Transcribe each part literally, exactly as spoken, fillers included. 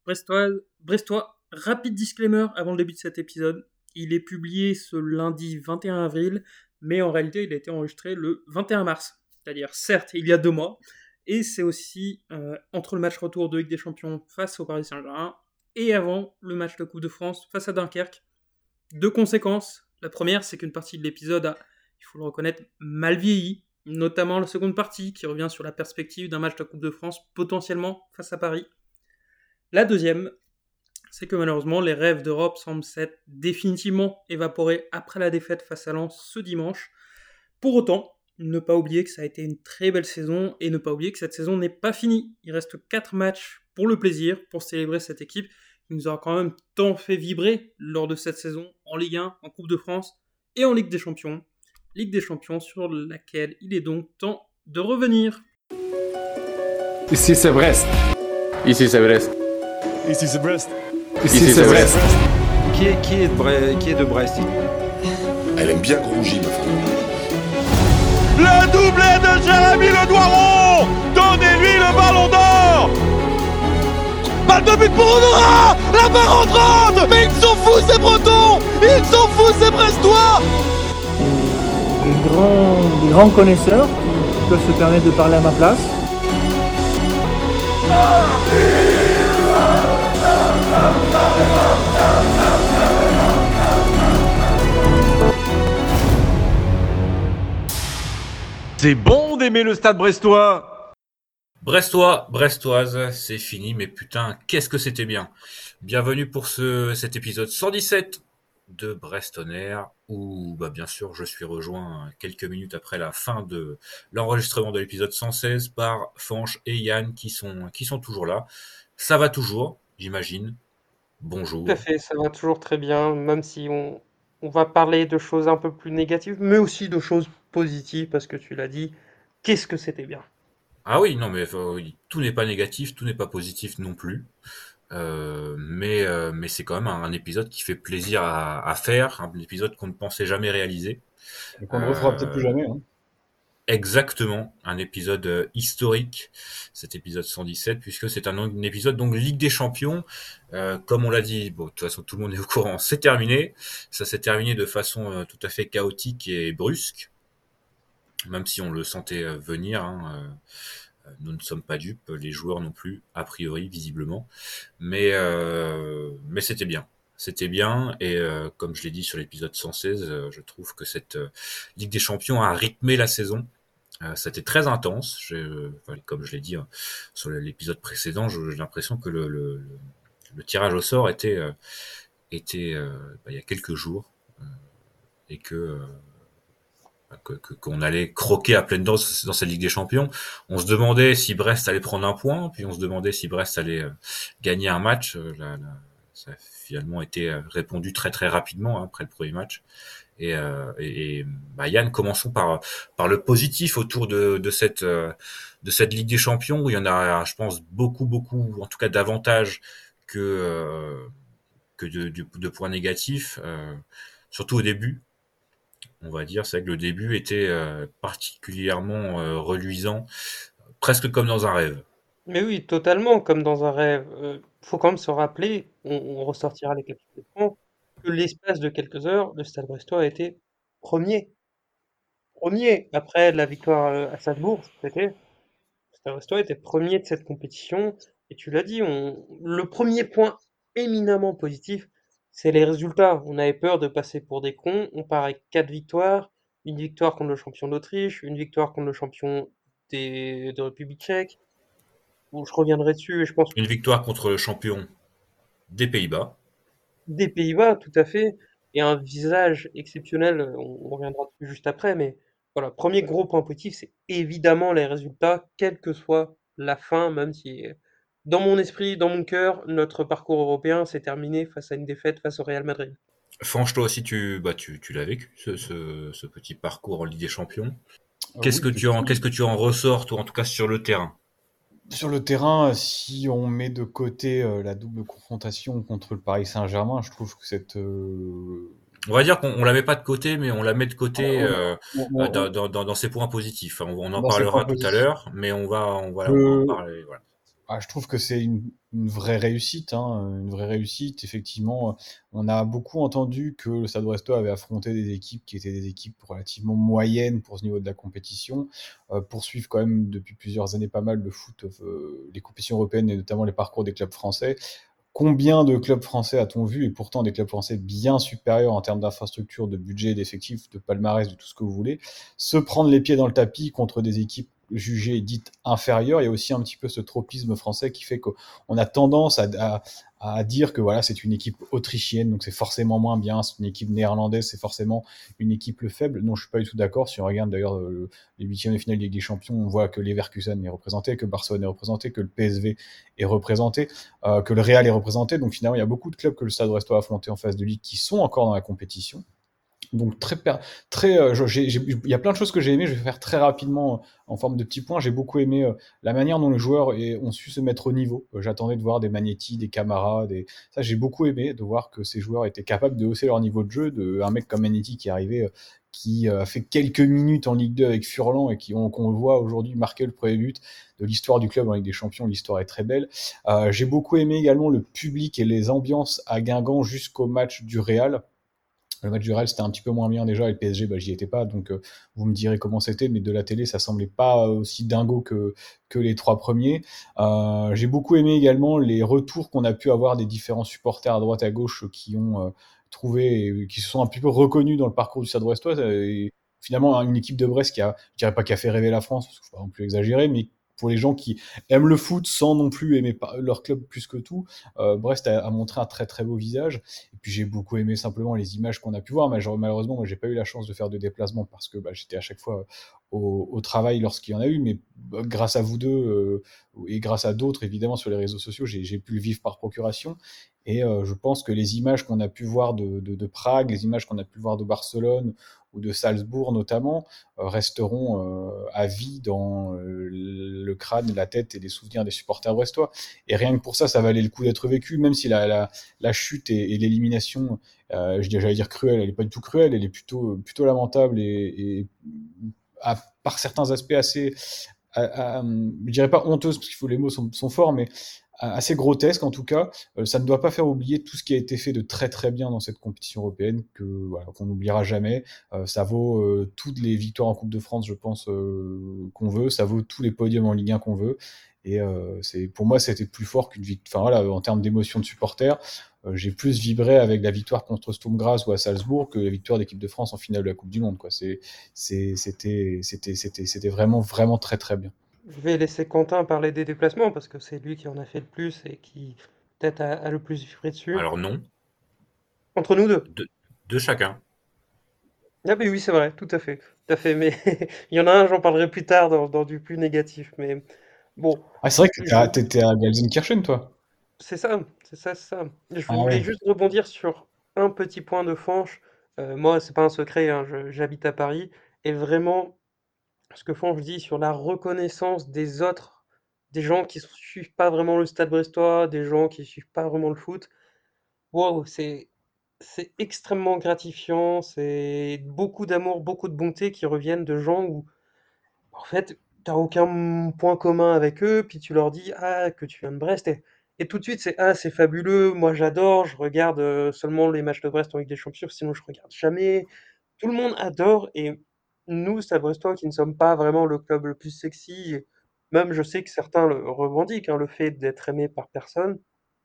brestoise, brestois. Rapide disclaimer avant le début de cet épisode. Il est publié ce lundi vingt et un avril, mais en réalité, il a été enregistré le vingt et un mars. C'est-à-dire, certes, il y a deux mois. Et c'est aussi euh, entre le match retour de Ligue des Champions face au Paris Saint-Germain et avant le match de Coupe de France face à Dunkerque. Deux conséquences. La première, c'est qu'une partie de l'épisode a, il faut le reconnaître, mal vieilli, notamment la seconde partie qui revient sur la perspective d'un match de Coupe de France potentiellement face à Paris. La deuxième, c'est que malheureusement, les rêves d'Europe semblent s'être définitivement évaporés après la défaite face à Lens ce dimanche. Pour autant, ne pas oublier que ça a été une très belle saison et ne pas oublier que cette saison n'est pas finie. Il reste quatre matchs pour le plaisir, pour célébrer cette équipe qui nous aura quand même tant fait vibrer lors de cette saison en Ligue un, en Coupe de France et en Ligue des Champions. Ligue des Champions sur laquelle il est donc temps de revenir. Ici c'est Brest. Ici c'est Brest. Ici c'est Brest. Ici, Ici c'est Brest. Brest. Qui est, qui, est de Bre- qui est de Brest? Elle aime bien Grougy, ma femme. Le doublé de Jérémy Le Doiron. Donnez-lui le ballon d'or. Balle de but pour Honora. La barre entrante. Mais ils sont fous ces Bretons. Ils sont fous ces Brestois. Des grands, des grands connaisseurs qui peuvent se permettre de parler à ma place. C'est bon d'aimer le stade brestois. Brestois, brestoise, c'est fini, mais putain, qu'est-ce que c'était bien. Bienvenue pour ce, cet épisode cent dix-sept de Brest On Air, où bah, bien sûr je suis rejoint quelques minutes après la fin de l'enregistrement de l'épisode cent seize par Fanch et Yann qui sont, qui sont toujours là. Ça va toujours, j'imagine. Bonjour. Tout à fait, ça va toujours très bien, même si on, on va parler de choses un peu plus négatives, mais aussi de choses positives, parce que tu l'as dit, qu'est-ce que c'était bien. Ah oui, non, mais euh, tout n'est pas négatif, tout n'est pas positif non plus. Euh, mais euh, mais c'est quand même un, un épisode qui fait plaisir à, à faire, un épisode qu'on ne pensait jamais réaliser. Et qu'on ne euh, refera peut-être plus jamais. Hein. Exactement, un épisode euh, historique, cet épisode cent dix-sept, puisque c'est un, un épisode donc Ligue des Champions. Euh, comme on l'a dit, bon, de toute façon tout le monde est au courant, c'est terminé. Ça s'est terminé de façon euh, tout à fait chaotique et brusque, même si on le sentait euh, venir. Hein, euh, Nous ne sommes pas dupes, les joueurs non plus, a priori, visiblement. Mais, euh, mais c'était bien. C'était bien, et euh, comme je l'ai dit sur l'épisode cent seize, euh, je trouve que cette euh, Ligue des Champions a rythmé la saison. Euh, c'était très intense. Je, enfin, comme je l'ai dit euh, sur l'épisode précédent, j'ai l'impression que le, le, le, le tirage au sort était, euh, était euh, bah, il y a quelques jours, euh, et que... Euh, Que, que, qu'on allait croquer à pleine dents dans cette Ligue des Champions. On se demandait si Brest allait prendre un point, puis on se demandait si Brest allait euh, gagner un match. Euh, là, là, ça a finalement été répondu très très rapidement hein, après le premier match. Et, euh, et, et bah, Yann, commençons par par le positif autour de, de cette euh, de cette Ligue des Champions où il y en a, je pense, beaucoup beaucoup, en tout cas davantage que euh, que de, de, de points négatifs, euh, surtout au début. On va dire, c'est vrai que le début était euh, particulièrement euh, reluisant, presque comme dans un rêve. Mais oui, totalement comme dans un rêve. Euh, faut quand même se rappeler, on, on ressortira les capitaux de points, que l'espace de quelques heures, le Stade Brestois a été premier. Premier, après la victoire euh, à Salzbourg, c'était, le Stade Brestois était premier de cette compétition, et tu l'as dit, on, le premier point éminemment positif, c'est les résultats. On avait peur de passer pour des cons. On part avec quatre victoires. Une victoire contre le champion d'Autriche, une victoire contre le champion des, de République tchèque. Bon, je reviendrai dessus et je pense... Une victoire contre le champion des Pays-Bas. Des Pays-Bas, tout à fait. Et un visage exceptionnel, on, on reviendra dessus juste après. Mais voilà, premier gros point positif, c'est évidemment les résultats, quelle que soit la fin, même si... Dans mon esprit, dans mon cœur, notre parcours européen s'est terminé face à une défaite face au Real Madrid. Franchement, toi aussi, tu, bah, tu, tu l'as vécu, ce, ce, ce petit parcours en Ligue des Champions. Ah qu'est-ce, oui, que tu en, qu'est-ce que tu en ressors, toi, en tout cas sur le terrain? Sur le terrain, si on met de côté euh, la double confrontation contre le Paris Saint-Germain, je trouve que cette... Euh... On va dire qu'on on la met pas de côté, mais on la met de côté euh, on, on, dans, dans, dans ses points positifs. On, on en dans parlera tout positifs. à l'heure, mais on va, on va, je... on va en parler. Voilà. Ah, je trouve que c'est une, une vraie réussite, hein, une vraie réussite. Effectivement, on a beaucoup entendu que le Stade Brestois avait affronté des équipes qui étaient des équipes relativement moyennes pour ce niveau de la compétition, euh, poursuivent quand même depuis plusieurs années pas mal le foot, euh, les compétitions européennes et notamment les parcours des clubs français. Combien de clubs français a-t-on vu, et pourtant des clubs français bien supérieurs en termes d'infrastructure, de budget, d'effectifs, de palmarès, de tout ce que vous voulez, se prendre les pieds dans le tapis contre des équipes jugées dites inférieures? Il y a aussi un petit peu ce tropisme français qui fait qu'on a tendance à, à, à dire que voilà, c'est une équipe autrichienne, donc c'est forcément moins bien, c'est une équipe néerlandaise, c'est forcément une équipe le faible. Non, je suis pas du tout d'accord. Si on regarde d'ailleurs euh, les huitièmes de finale de Ligue des Champions, on voit que Leverkusen est représenté, que Barcelone est représenté, que le P S V est représenté, euh, que le Real est représenté. Donc finalement, il y a beaucoup de clubs que le Stade Brestois a affronté en phase de Ligue qui sont encore dans la compétition. Donc très, très, euh, j'ai, j'ai, il y a plein de choses que j'ai aimé. Je vais faire très rapidement euh, en forme de petits points. J'ai beaucoup aimé euh, la manière dont les joueurs est, ont su se mettre au niveau. Euh, j'attendais de voir des Magnetti, des Camara, des... ça j'ai beaucoup aimé de voir que ces joueurs étaient capables de hausser leur niveau de jeu. De un mec comme Magnetti qui est arrivé, euh, qui euh, a fait quelques minutes en Ligue deux avec Furlan et qui on, qu'on le voit aujourd'hui marquer le premier but de l'histoire du club en Ligue des Champions. L'histoire est très belle. Euh, j'ai beaucoup aimé également le public et les ambiances à Guingamp jusqu'au match du Real. Le match du Real, c'était un petit peu moins bien déjà, et le P S G, bah, j'y étais pas, donc euh, vous me direz comment c'était, mais de la télé, ça semblait pas aussi dingo que, que les trois premiers. Euh, j'ai beaucoup aimé également les retours qu'on a pu avoir des différents supporters à droite à gauche qui ont euh, trouvé, qui se sont un petit peu reconnus dans le parcours du Stade Brestois. Et finalement, une équipe de Brest qui a, je dirais pas qui a fait rêver la France, parce qu'il faut pas non plus exagérer, mais pour les gens qui aiment le foot sans non plus aimer leur club plus que tout, euh, Brest a, a montré un très très beau visage. Et puis j'ai beaucoup aimé simplement les images qu'on a pu voir. Mais genre, malheureusement, moi j'ai pas eu la chance de faire de déplacement parce que bah, j'étais à chaque fois au, au travail lorsqu'il y en a eu. Mais bah, grâce à vous deux euh, et grâce à d'autres évidemment sur les réseaux sociaux, j'ai, j'ai pu le vivre par procuration. Et euh, je pense que les images qu'on a pu voir de, de, de Prague, les images qu'on a pu voir de Barcelone ou de Salzbourg notamment, euh, resteront euh, à vie dans euh, le crâne, la tête et les souvenirs des supporters brestois. Et rien que pour ça, ça valait le coup d'être vécu, même si la, la, la chute et, et l'élimination, euh, j'allais dire cruelle, elle n'est pas du tout cruelle, elle est plutôt, plutôt lamentable et, et à, par certains aspects assez, à, à, je dirais pas honteuse, parce qu'il faut les mots sont, sont forts, mais assez grotesque en tout cas. Euh, ça ne doit pas faire oublier tout ce qui a été fait de très très bien dans cette compétition européenne, que voilà, qu'on n'oubliera jamais. Euh, ça vaut euh, toutes les victoires en Coupe de France, je pense, euh, qu'on veut. Ça vaut tous les podiums en Ligue un qu'on veut. Et euh, c'est, pour moi, c'était plus fort qu'une victoire. Enfin voilà, en termes d'émotion de supporter, euh, j'ai plus vibré avec la victoire contre Sturm Graz ou à Salzbourg que la victoire d'équipe de France en finale de la Coupe du Monde. Quoi. C'est, c'est, c'était, c'était, c'était, c'était vraiment vraiment très très bien. Je vais laisser Quentin parler des déplacements parce que c'est lui qui en a fait le plus et qui peut-être a, a le plus vibré dessus. Alors non. Entre nous deux. De, de chacun. Ah mais oui, c'est vrai, tout à fait. Tout à fait, mais il y en a un, j'en parlerai plus tard dans, dans du plus négatif. Mais bon. Ah, c'est vrai que t'étais à, t'étais à Gelsenkirchen, toi. C'est ça, c'est ça, c'est ça. Je Ah, voulais ouais. juste rebondir sur un petit point de Fanche. Euh, moi, c'est pas un secret, hein, je- j'habite à Paris. Et vraiment, ce que Fanche dit sur la reconnaissance des autres, des gens qui suivent pas vraiment le Stade Brestois, des gens qui suivent pas vraiment le foot, wow, c'est c'est extrêmement gratifiant, c'est beaucoup d'amour, beaucoup de bonté qui reviennent de gens où, en fait, t'as aucun point commun avec eux, puis tu leur dis ah que tu viens de Brest et, et tout de suite c'est ah c'est fabuleux, moi j'adore, je regarde euh, seulement les matchs de Brest en Ligue des Champions, sinon je regarde jamais. Tout le monde adore et nous, Stade Brestois, qui ne sommes pas vraiment le club le plus sexy, et même je sais que certains le revendiquent, hein, le fait d'être aimé par personne,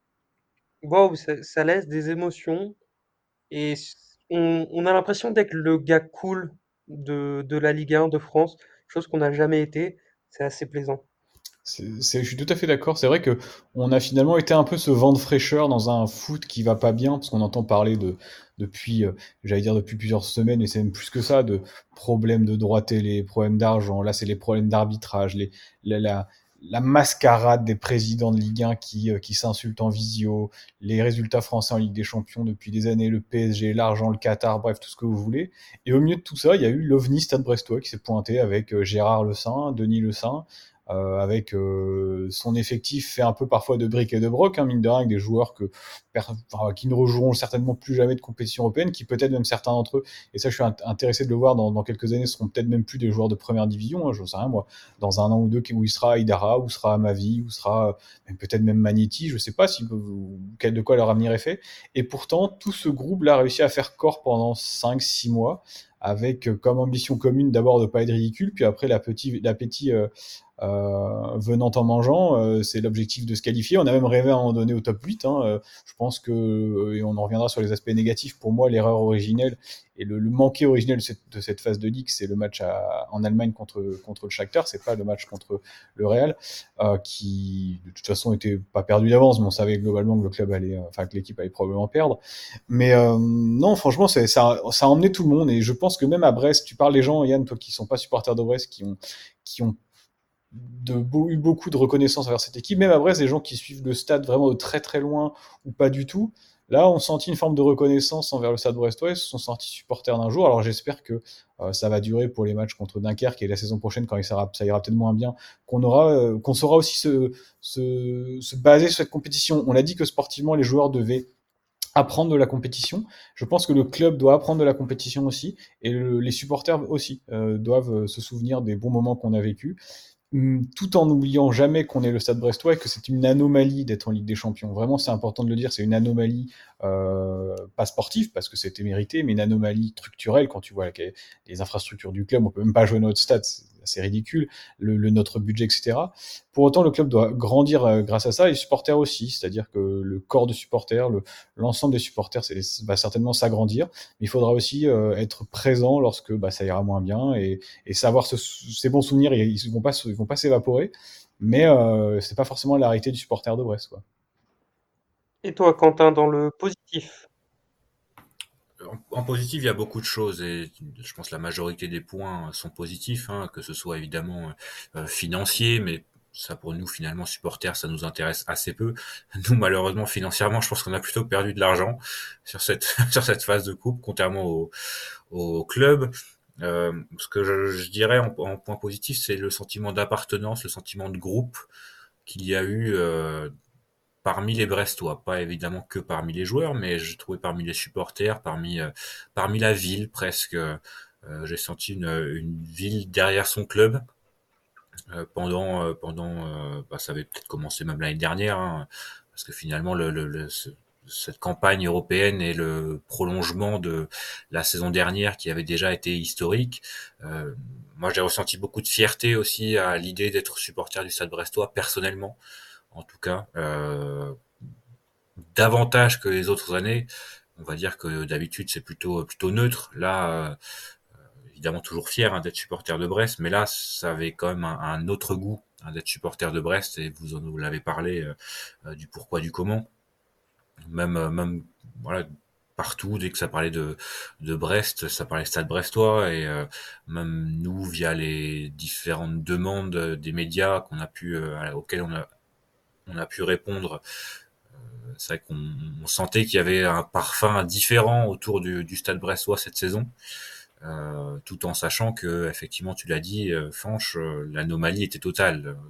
waouh, ça, ça laisse des émotions et s- on, on a l'impression d'être le gars cool de, de la Ligue un de France, chose qu'on n'a jamais été. C'est assez plaisant. C'est, c'est- je suis tout à fait d'accord. C'est vrai que on a finalement été un peu ce vent de fraîcheur dans un foot qui va pas bien, parce qu'on entend parler de depuis, euh, j'allais dire depuis plusieurs semaines, et c'est même plus que ça, de problèmes de droit télé, problèmes d'argent. Là, c'est les problèmes d'arbitrage, les, la, la, la mascarade des présidents de Ligue un qui, euh, qui s'insultent en visio, les résultats français en Ligue des Champions depuis des années, le P S G, l'argent, le Qatar, bref, tout ce que vous voulez. Et au milieu de tout ça, il y a eu l'OVNI Stade Brestois qui s'est pointé avec euh, Gérard Le Saint, Denis Le Saint, euh, avec euh, son effectif fait un peu parfois de briques et de broc, hein, mine de rien, avec des joueurs que, enfin, qui ne rejoueront certainement plus jamais de compétition européenne, qui peut-être même certains d'entre eux, et ça je suis intéressé de le voir dans, dans quelques années, seront peut-être même plus des joueurs de première division, hein, je ne sais rien moi, dans un an ou deux où il sera Aidara, où sera Amavi, où sera même, peut-être même Magnetti, je ne sais pas si, de quoi leur avenir est fait, et pourtant tout ce groupe-là a réussi à faire corps pendant cinq six mois, avec comme ambition commune d'abord de ne pas être ridicule, puis après l'appétit, l'appétit euh, euh, venant en mangeant, euh, c'est l'objectif de se qualifier. On a même rêvé à un moment donné au top huit. Hein, euh, je pense que, et on en reviendra sur les aspects négatifs, pour moi l'erreur originelle et le, le manqué originel de cette, de cette phase de ligue, c'est le match à, en Allemagne contre, contre le Shakhtar, c'est pas le match contre le Real, euh, qui de toute façon était pas perdu d'avance, mais on savait globalement que le club allait, enfin que l'équipe allait probablement perdre. Mais euh, non, franchement, c'est, ça, ça a emmené tout le monde, et je pense que même à Brest, tu parles des gens, Yann, toi qui sont pas supporters de Brest, qui ont, qui ont de, eu beaucoup de reconnaissance envers cette équipe, même à Brest, des gens qui suivent le stade vraiment de très très loin ou pas du tout, là on senti une forme de reconnaissance envers le stade brestois, ils se sont sortis supporters d'un jour. Alors j'espère que euh, ça va durer pour les matchs contre Dunkerque et la saison prochaine, quand il sera, ça ira peut-être moins bien, qu'on aura, euh, qu'on saura aussi se, se, se baser sur cette compétition. On a dit que sportivement les joueurs devaient apprendre de la compétition. Je pense que le club doit apprendre de la compétition aussi, et le, les supporters aussi euh, doivent se souvenir des bons moments qu'on a vécus, tout en n'oubliant jamais qu'on est le Stade Brestois et que c'est une anomalie d'être en Ligue des Champions. Vraiment, c'est important de le dire, c'est une anomalie euh, pas sportive, parce que c'était mérité, mais une anomalie structurelle. Quand tu vois les, les infrastructures du club, on peut même pas jouer notre stade, c'est assez ridicule, le, le, notre budget, et cetera. Pour autant, le club doit grandir euh, grâce à ça, et les supporters aussi, c'est-à-dire que le corps de supporters, le, l'ensemble des supporters c'est, va certainement s'agrandir, mais il faudra aussi euh, être présent lorsque bah, ça ira moins bien, et, et savoir ce, ces bons souvenirs, ils ne vont pas, ils vont pas s'évaporer, mais euh, c'est pas forcément la réalité du supporter de Brest, quoi. Et toi, Quentin, dans le positif? En, en positif, il y a beaucoup de choses, et je pense que la majorité des points sont positifs, hein, que ce soit évidemment euh, financier, mais ça pour nous finalement supporters, ça nous intéresse assez peu. Nous malheureusement financièrement, je pense qu'on a plutôt perdu de l'argent sur cette sur cette phase de coupe, contrairement au, au club. Euh, ce que je, je dirais en, en point positif, c'est le sentiment d'appartenance, le sentiment de groupe qu'il y a eu euh, parmi les Brestois, pas évidemment que parmi les joueurs, mais je trouvais parmi les supporters, parmi euh, parmi la ville presque. Euh, j'ai senti une, une ville derrière son club euh, pendant euh, pendant euh, bah, ça avait peut-être commencé même l'année dernière, hein, parce que finalement le, le, le ce, cette campagne européenne est le prolongement de la saison dernière qui avait déjà été historique. Euh, moi, j'ai ressenti beaucoup de fierté aussi à l'idée d'être supporter du Stade Brestois, personnellement, en tout cas, euh, davantage que les autres années. On va dire que d'habitude c'est plutôt plutôt neutre. Là, euh, évidemment toujours fier hein, d'être supporter de Brest, mais là, ça avait quand même un, un autre goût hein, d'être supporter de Brest, et vous en vous l'avez parlé euh, euh, du pourquoi, du comment. Même, euh, même voilà, partout, dès que ça parlait de, de Brest, ça parlait Stade Brestois, et euh, même nous, via les différentes demandes des médias qu'on a pu, euh, auxquelles on a, on a pu répondre, euh, c'est vrai qu'on on sentait qu'il y avait un parfum différent autour du, du Stade Brestois cette saison. Euh, tout en sachant que, effectivement, tu l'as dit, euh, Fanch, euh, l'anomalie était totale. Euh,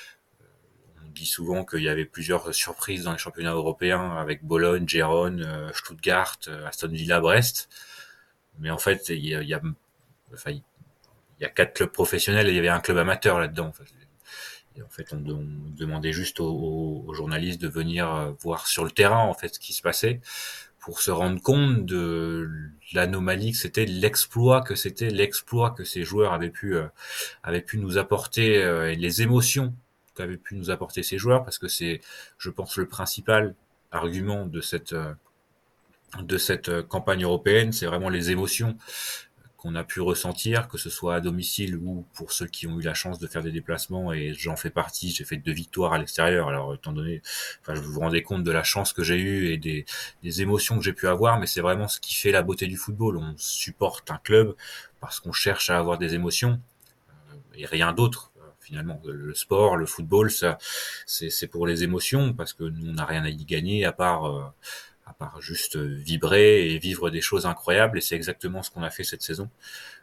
on dit souvent qu'il y avait plusieurs surprises dans les championnats européens avec Bologne, Gérone, euh, Stuttgart, euh, Aston Villa, Brest. Mais en fait, il y a, il y a, enfin, il y a quatre clubs professionnels et il y avait un club amateur là-dedans. Enfin, et en fait, on, on demandait juste aux, aux journalistes de venir voir sur le terrain en fait ce qui se passait, pour se rendre compte de l'anomalie que c'était, l'exploit que c'était, l'exploit que ces joueurs avaient pu euh, avaient pu nous apporter, euh, et les émotions qu'avaient pu nous apporter ces joueurs, parce que c'est, je pense, le principal argument de cette euh, de cette campagne européenne, c'est vraiment les émotions qu'on a pu ressentir, que ce soit à domicile ou pour ceux qui ont eu la chance de faire des déplacements, et j'en fais partie, j'ai fait deux victoires à l'extérieur, alors étant donné, enfin, je vous vous rendez compte de la chance que j'ai eue et des, des émotions que j'ai pu avoir, mais c'est vraiment ce qui fait la beauté du football. On supporte un club parce qu'on cherche à avoir des émotions, et rien d'autre. Finalement, le sport, le football, ça, c'est, c'est pour les émotions, parce que nous, on n'a rien à y gagner à part... Euh, à part juste vibrer et vivre des choses incroyables, et c'est exactement ce qu'on a fait cette saison.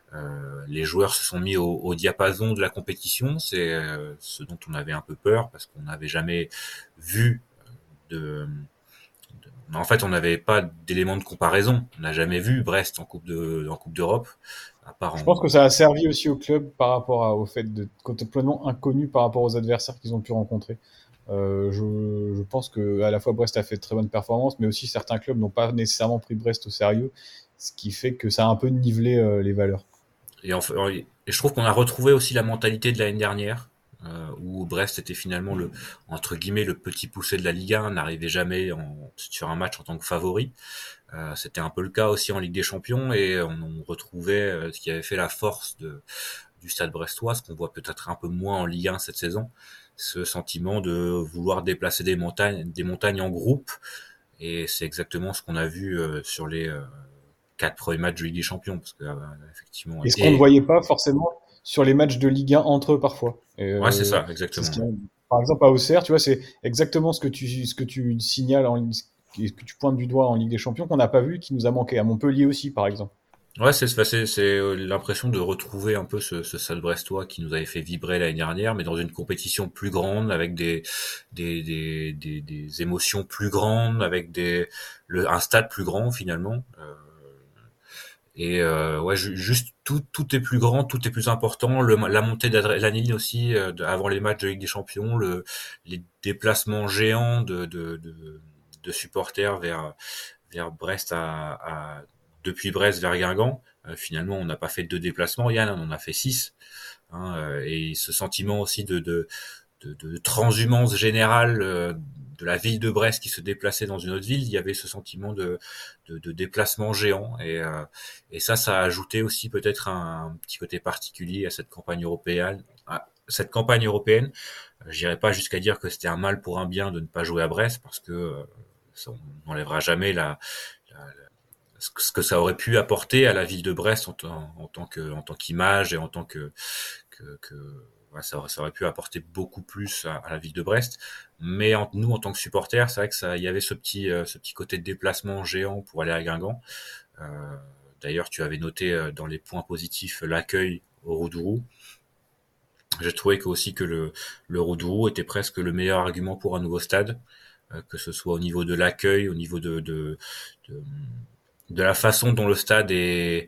Euh, les joueurs se sont mis au, au diapason de la compétition, c'est euh, ce dont on avait un peu peur parce qu'on n'avait jamais vu de, de... En fait, on n'avait pas d'éléments de comparaison. On n'a jamais vu Brest en Coupe de, en Coupe d'Europe, à part en... Je pense que ça a servi aussi au club par rapport à, au fait de complètement inconnu par rapport aux adversaires qu'ils ont pu rencontrer. Euh, je, je pense que à la fois Brest a fait de très bonnes performances, mais aussi certains clubs n'ont pas nécessairement pris Brest au sérieux, ce qui fait que ça a un peu nivelé euh, les valeurs. Et, en fait, et je trouve qu'on a retrouvé aussi la mentalité de l'année dernière, euh, où Brest était finalement le, entre guillemets, le petit poussé de la Ligue un, n'arrivait jamais en, sur un match en tant que favori. Euh, c'était un peu le cas aussi en Ligue des Champions, et on, on retrouvait euh, ce qui avait fait la force de, du Stade brestois, ce qu'on voit peut-être un peu moins en Ligue un cette saison, ce sentiment de vouloir déplacer des montagnes, des montagnes en groupe, et c'est exactement ce qu'on a vu euh, sur les euh, quatre premiers matchs de Ligue des Champions, parce que euh, effectivement. Et ce qu'on ne voyait pas forcément sur les matchs de Ligue un entre eux parfois. Et, ouais, c'est euh, ça, exactement. C'est ce qui, par exemple, à Auxerre, tu vois, c'est exactement ce que tu, ce que tu signales, en, ce que tu pointes du doigt en Ligue des Champions qu'on n'a pas vu, qui nous a manqué. À Montpellier aussi, par exemple. Ouais, c'est c'est c'est l'impression de retrouver un peu ce, ce Stade brestois qui nous avait fait vibrer l'année dernière, mais dans une compétition plus grande, avec des des des des, des émotions plus grandes, avec des le, un stade plus grand finalement. Euh, et euh, ouais, ju- juste tout tout est plus grand, tout est plus important. Le, la montée d'adrénaline aussi euh, de- avant les matchs de Ligue des Champions, le les déplacements géants de de de, de supporters vers vers Brest à, à depuis Brest vers Guingamp. Euh, finalement, on n'a pas fait deux déplacements, Yann, on en a fait six. Hein, euh, et ce sentiment aussi de, de, de, de transhumance générale euh, de la ville de Brest qui se déplaçait dans une autre ville, il y avait ce sentiment de, de, de déplacement géant. Et, euh, et ça, ça a ajouté aussi peut-être un, un petit côté particulier à cette campagne européenne. À cette campagne européenne, je n'irai pas jusqu'à dire que c'était un mal pour un bien de ne pas jouer à Brest, parce que euh, ça, on n'enlèvera jamais la, la, la ce que ça aurait pu apporter à la ville de Brest en, en, en tant que en tant qu'image et en tant que que, que ouais, ça, aurait, ça aurait pu apporter beaucoup plus à, à la ville de Brest. Mais en, nous, en tant que supporters, c'est vrai que ça, il y avait ce petit euh, ce petit côté de déplacement géant pour aller à Guingamp. Euh, D'ailleurs, tu avais noté euh, dans les points positifs l'accueil au Roudourou. J'ai trouvé que aussi que le le Roudourou était presque le meilleur argument pour un nouveau stade, euh, que ce soit au niveau de l'accueil, au niveau de, de, de de la façon dont le stade est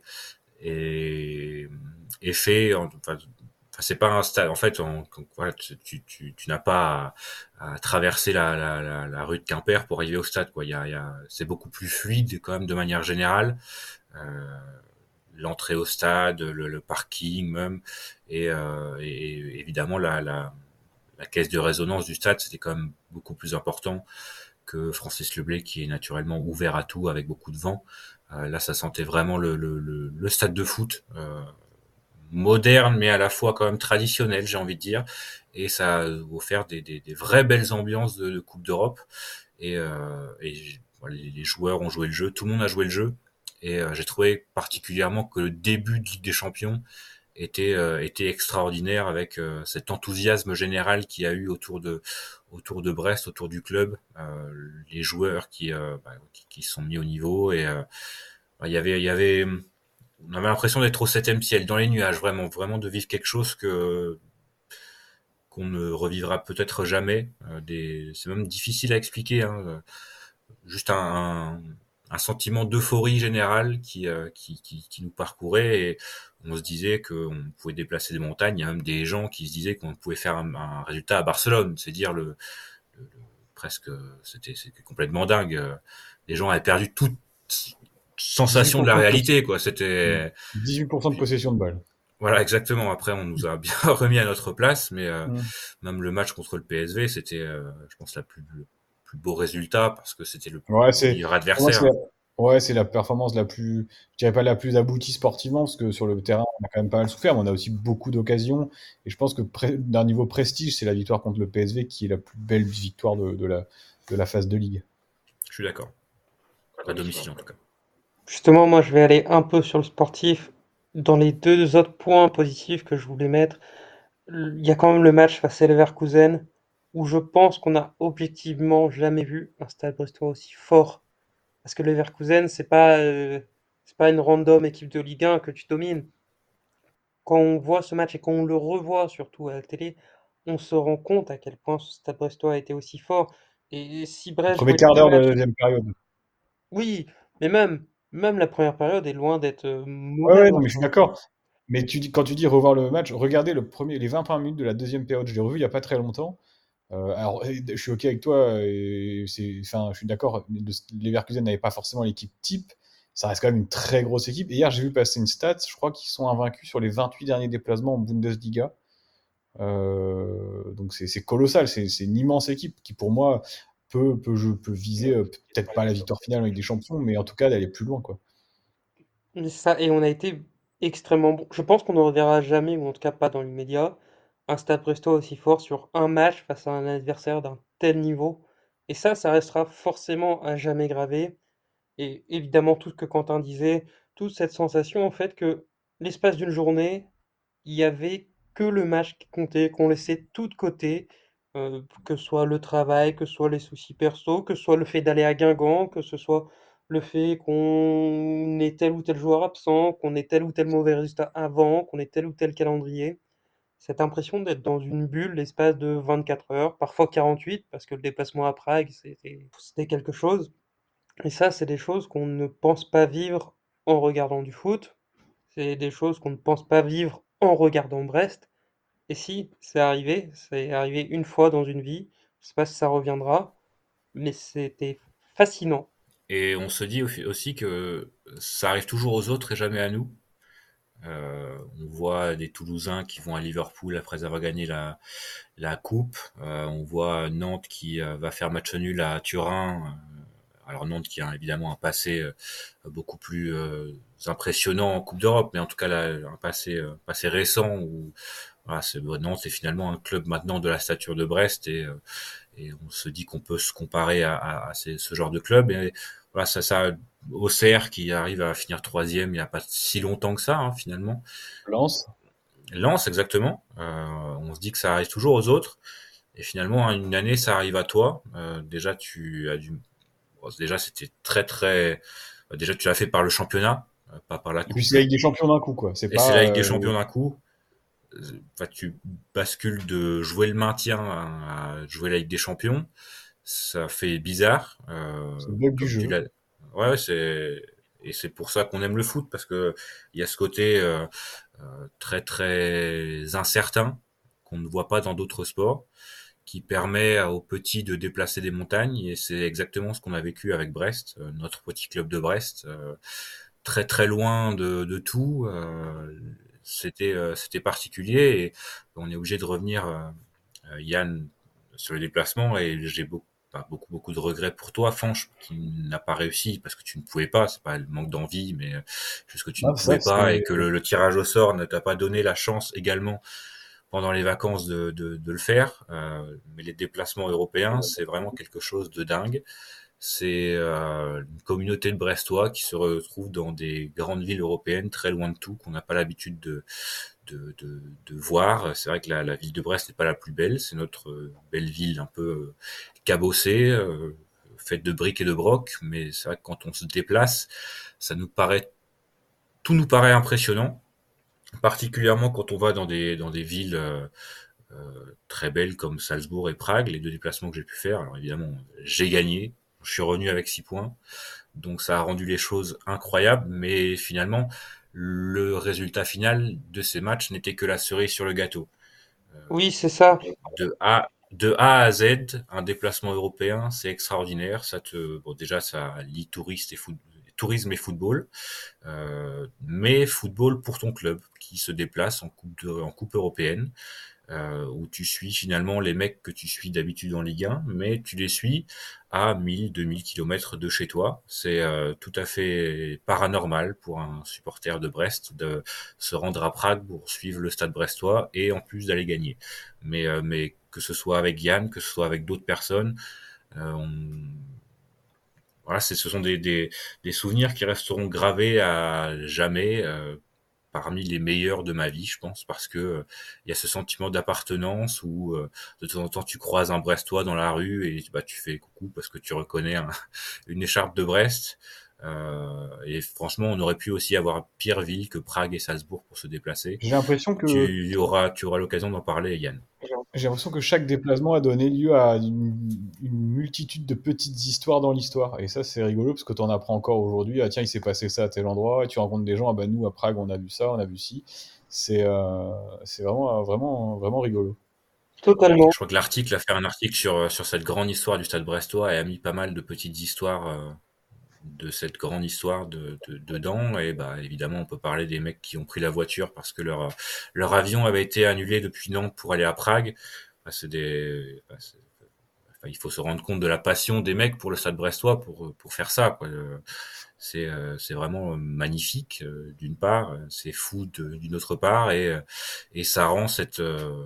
est, est fait. Enfin, c'est pas un stade. En fait, on, voilà, tu, tu, tu n'as pas à, à traverser la, la, la, la rue de Quimper pour arriver au stade. Quoi. Il y a, il y a, c'est beaucoup plus fluide quand même de manière générale. Euh, l'entrée au stade, le, le parking même, et, euh, et évidemment la, la, la caisse de résonance du stade, c'était quand même beaucoup plus important que Francis Leblay, qui est naturellement ouvert à tout avec beaucoup de vent. Euh, là, ça sentait vraiment le, le, le, le stade de foot, euh, moderne, mais à la fois quand même traditionnel, j'ai envie de dire. Et ça a offert des, des, des vraies belles ambiances de, de Coupe d'Europe. Et, euh, et voilà, les joueurs ont joué le jeu, tout le monde a joué le jeu. Et euh, j'ai trouvé particulièrement que le début de Ligue des Champions était euh, était extraordinaire, avec euh, cet enthousiasme général qu'il y a eu autour de autour de Brest, autour du club, euh, les joueurs qui euh, bah, qui, qui sont mis au niveau, et euh, il y avait il y avait on avait l'impression d'être au septième ciel, dans les nuages, vraiment vraiment de vivre quelque chose que qu'on ne revivra peut-être jamais. Euh, des c'est même difficile à expliquer, hein. Juste un, un un sentiment d'euphorie générale qui, euh, qui, qui, qui nous parcourait, et on se disait qu'on pouvait déplacer des montagnes. Il y a même des gens qui se disaient qu'on pouvait faire un, un résultat à Barcelone. C'est dire le, le, le presque, c'était, c'était complètement dingue. Les gens avaient perdu toute sensation de la réalité, quoi. C'était dix-huit pour cent de possession de balle. Voilà, exactement. Après, on nous a bien remis à notre place, mais euh, Mm. même le match contre le P S V, c'était, euh, je pense, la plus, le plus beau résultat, parce que c'était le Ouais, c'est, meilleur pour moi, adversaire. c'est la, ouais, c'est la performance la plus, je dirais pas la plus aboutie sportivement, parce que sur le terrain, on a quand même pas mal souffert, mais on a aussi beaucoup d'occasions. Et je pense que pré- d'un niveau prestige, c'est la victoire contre le P S V qui est la plus belle victoire de, de la, de la phase de ligue. Je suis d'accord. À domicile, en tout cas. Justement, moi, je vais aller un peu sur le sportif. Dans les deux autres points positifs que je voulais mettre, il y a quand même le match face à Leverkusen, où je pense qu'on a objectivement jamais vu un Stade brestois aussi fort. Parce que Leverkusen, c'est pas, euh, c'est pas une random équipe de Ligue un que tu domines. quand on voit ce match et quand on le revoit surtout à la télé, on se rend compte à quel point ce Stade Brestois a été aussi fort. Et si Brest Premier jouait quart tout le d'heure de la match, deuxième période. oui, mais même, même la première période est loin d'être euh, Ouais, mauvaise ouais, non, en mais je suis soi. d'accord. Mais tu dis, quand tu dis revoir le match, regardez le premier, les vingt premières minutes de la deuxième période. Je l'ai revu il n'y a pas très longtemps. Euh, alors, et je suis OK avec toi. Et c'est, enfin, je suis d'accord. mais le- Leverkusen n'avait pas forcément l'équipe type. Ça reste quand même une très grosse équipe. Et hier, j'ai vu passer une stat. Je crois qu'ils sont invaincus sur les vingt-huit derniers déplacements en Bundesliga. Euh, donc c'est c'est colossal. C'est c'est une immense équipe qui, pour moi, peut, peut, je peux viser euh, peut-être pas la victoire finale avec des champions, mais en tout cas d'aller plus loin, quoi. Mais ça, et on a été extrêmement bon. Je pense qu'on ne reverra jamais, ou en tout cas pas dans l'immédiat, un Stade Brestois aussi fort sur un match face à un adversaire d'un tel niveau. Et ça, ça restera forcément à jamais gravé. Et évidemment, tout ce que Quentin disait, toute cette sensation en fait que l'espace d'une journée, il y avait que le match qui comptait, qu'on laissait tout de côté, euh, que ce soit le travail, que ce soit les soucis perso, que ce soit le fait d'aller à Guingamp, que ce soit le fait qu'on ait tel ou tel joueur absent, qu'on ait tel ou tel mauvais résultat avant, qu'on ait tel ou tel calendrier. Cette impression d'être dans une bulle l'espace de vingt-quatre heures, parfois quarante-huit, parce que le déplacement à Prague, c'était c'était quelque chose. Et ça, c'est des choses qu'on ne pense pas vivre en regardant du foot. C'est des choses qu'on ne pense pas vivre en regardant Brest. Et si, c'est arrivé, c'est arrivé une fois dans une vie. Je sais pas si ça reviendra, mais c'était fascinant. Et on se dit au- aussi que ça arrive toujours aux autres et jamais à nous. Euh, on voit des Toulousains qui vont à Liverpool après avoir gagné la, la coupe. Euh, on voit Nantes qui euh, va faire match nul à Turin. Euh, Alors Nantes qui a évidemment un passé euh, beaucoup plus euh, impressionnant en Coupe d'Europe, mais en tout cas là, un passé, euh, passé récent où voilà, c'est, Nantes est finalement un club maintenant de la stature de Brest et, euh, et on se dit qu'on peut se comparer à, à, à ces, ce genre de club. Et voilà, ça, ça, Auxerre qui arrive à finir troisième il n'y a pas si longtemps que ça hein, finalement. Lens. Lens exactement. Euh, on se dit que ça arrive toujours aux autres et finalement une année ça arrive à toi. Euh, déjà tu as dû, bon, déjà c'était très très, déjà tu l'as fait par le championnat, euh, pas par la Et puis coupe. c'est avec des champions d'un coup, quoi. C'est Et c'est la pas. Ligue des Euh, Champions d'un coup. Enfin, tu bascules de jouer le maintien à jouer la Ligue des Champions. Ça fait bizarre. Euh, c'est le bug du comme tu jeu. l'as. Ouais, c'est et c'est pour ça qu'on aime le foot parce que il y a ce côté euh, euh, très très incertain qu'on ne voit pas dans d'autres sports, qui permet aux petits de déplacer des montagnes et c'est exactement ce qu'on a vécu avec Brest, euh, notre petit club de Brest, euh, très très loin de, de tout. Euh, c'était euh, c'était particulier et on est obligé de revenir, euh, euh, Yann, sur les déplacements et j'ai beaucoup pas beaucoup beaucoup de regrets pour toi, Fanch, qui n'a pas réussi parce que tu ne pouvais pas, c'est pas le manque d'envie, mais euh, juste que tu ne Ah, ça, pouvais pas c'est. et que le, le tirage au sort ne t'a pas donné la chance également pendant les vacances de, de, de le faire. Euh, mais les déplacements européens, c'est vraiment quelque chose de dingue. C'est euh, une communauté de Brestois qui se retrouve dans des grandes villes européennes, très loin de tout, qu'on n'a pas l'habitude de, de, de, de voir. C'est vrai que la, la ville de Brest n'est pas la plus belle, c'est notre euh, belle ville un peu euh, cabossée, euh, faite de briques et de brocs, mais c'est vrai que quand on se déplace, ça nous paraît, tout nous paraît impressionnant, particulièrement quand on va dans des, dans des villes euh, euh, très belles comme Salzbourg et Prague, les deux déplacements que j'ai pu faire. Alors évidemment, j'ai gagné, je suis revenu avec six points, donc ça a rendu les choses incroyables, mais finalement, le résultat final de ces matchs n'était que la cerise sur le gâteau. Euh, Oui, c'est ça. de A de A à Z, un déplacement européen, c'est extraordinaire. Ça te, bon, déjà, ça lie touriste et foot, tourisme et football, euh, mais football pour ton club qui se déplace en coupe, de, en coupe européenne, euh, où tu suis finalement les mecs que tu suis d'habitude en Ligue un, mais tu les suis à mille, deux mille kilomètres de chez toi. C'est euh, tout à fait paranormal pour un supporter de Brest de se rendre à Prague pour suivre le Stade brestois et en plus d'aller gagner. Mais, euh, mais que ce soit avec Yann, que ce soit avec d'autres personnes, euh, on... voilà, c'est, ce sont des, des, des souvenirs qui resteront gravés à jamais. Euh, parmi les meilleurs de ma vie, je pense, parce que euh, il y a ce sentiment d'appartenance où euh, de temps en temps tu croises un Brestois dans la rue et bah tu fais coucou parce que tu reconnais un, une écharpe de Brest. Euh, et franchement, on aurait pu aussi avoir pire ville que Prague et Salzbourg pour se déplacer. J'ai l'impression que Tu auras, tu auras l'occasion d'en parler, Yann. j'ai l'impression que chaque déplacement a donné lieu à une, une multitude de petites histoires dans l'histoire. Et ça, c'est rigolo parce que tu en apprends encore aujourd'hui. Ah tiens, il s'est passé ça à tel endroit. Et tu rencontres des gens. Ah bah nous, à Prague, on a vu ça, on a vu ci. C'est euh, c'est vraiment, vraiment, vraiment rigolo. Totalement. Je crois que l'article a fait un article sur, sur cette grande histoire du Stade brestois et a mis pas mal de petites histoires euh, de cette grande histoire de, de, dedans. Et bah, évidemment, on peut parler des mecs qui ont pris la voiture parce que leur, leur avion avait été annulé depuis Nantes pour aller à Prague. Bah, c'est des, bah, c'est, enfin, il faut se rendre compte de la passion des mecs pour le Stade brestois pour, pour faire ça, quoi. C'est, c'est vraiment magnifique, d'une part, c'est fou de, d'une autre part, et, et ça rend cette,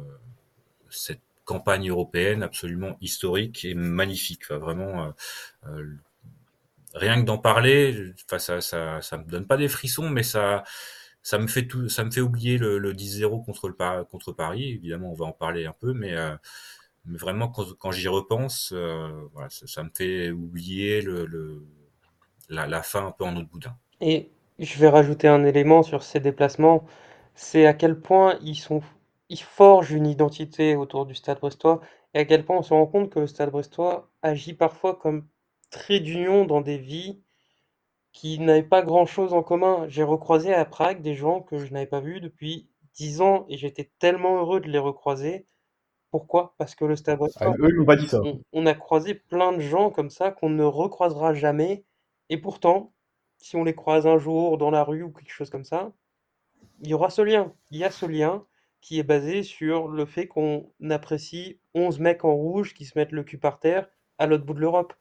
cette campagne européenne absolument historique et magnifique. Enfin, vraiment, euh, rien que d'en parler, enfin, ça, ça, ça me donne pas des frissons, mais ça, ça me fait tout, ça me fait oublier le, le dix zéro contre le contre Paris. Évidemment, on va en parler un peu, mais, euh, mais vraiment quand, quand j'y repense, euh, voilà, ça, ça me fait oublier le, le la, la fin un peu en autre boudin. Et je vais rajouter un élément sur ces déplacements, c'est à quel point ils sont, ils forgent une identité autour du Stade brestois et à quel point on se rend compte que le Stade brestois agit parfois comme trait d'union dans des vies qui n'avaient pas grand-chose en commun. J'ai recroisé à Prague des gens que je n'avais pas vus depuis dix ans et j'étais tellement heureux de les recroiser. Pourquoi? Parce que le Stade Ah, brestois, eux, ils n'ont pas dit ça. on, on a croisé plein de gens comme ça qu'on ne recroisera jamais. Et pourtant, si on les croise un jour dans la rue ou quelque chose comme ça, il y aura ce lien. Il y a ce lien qui est basé sur le fait qu'on apprécie onze mecs en rouge qui se mettent le cul par terre à l'autre bout de l'Europe.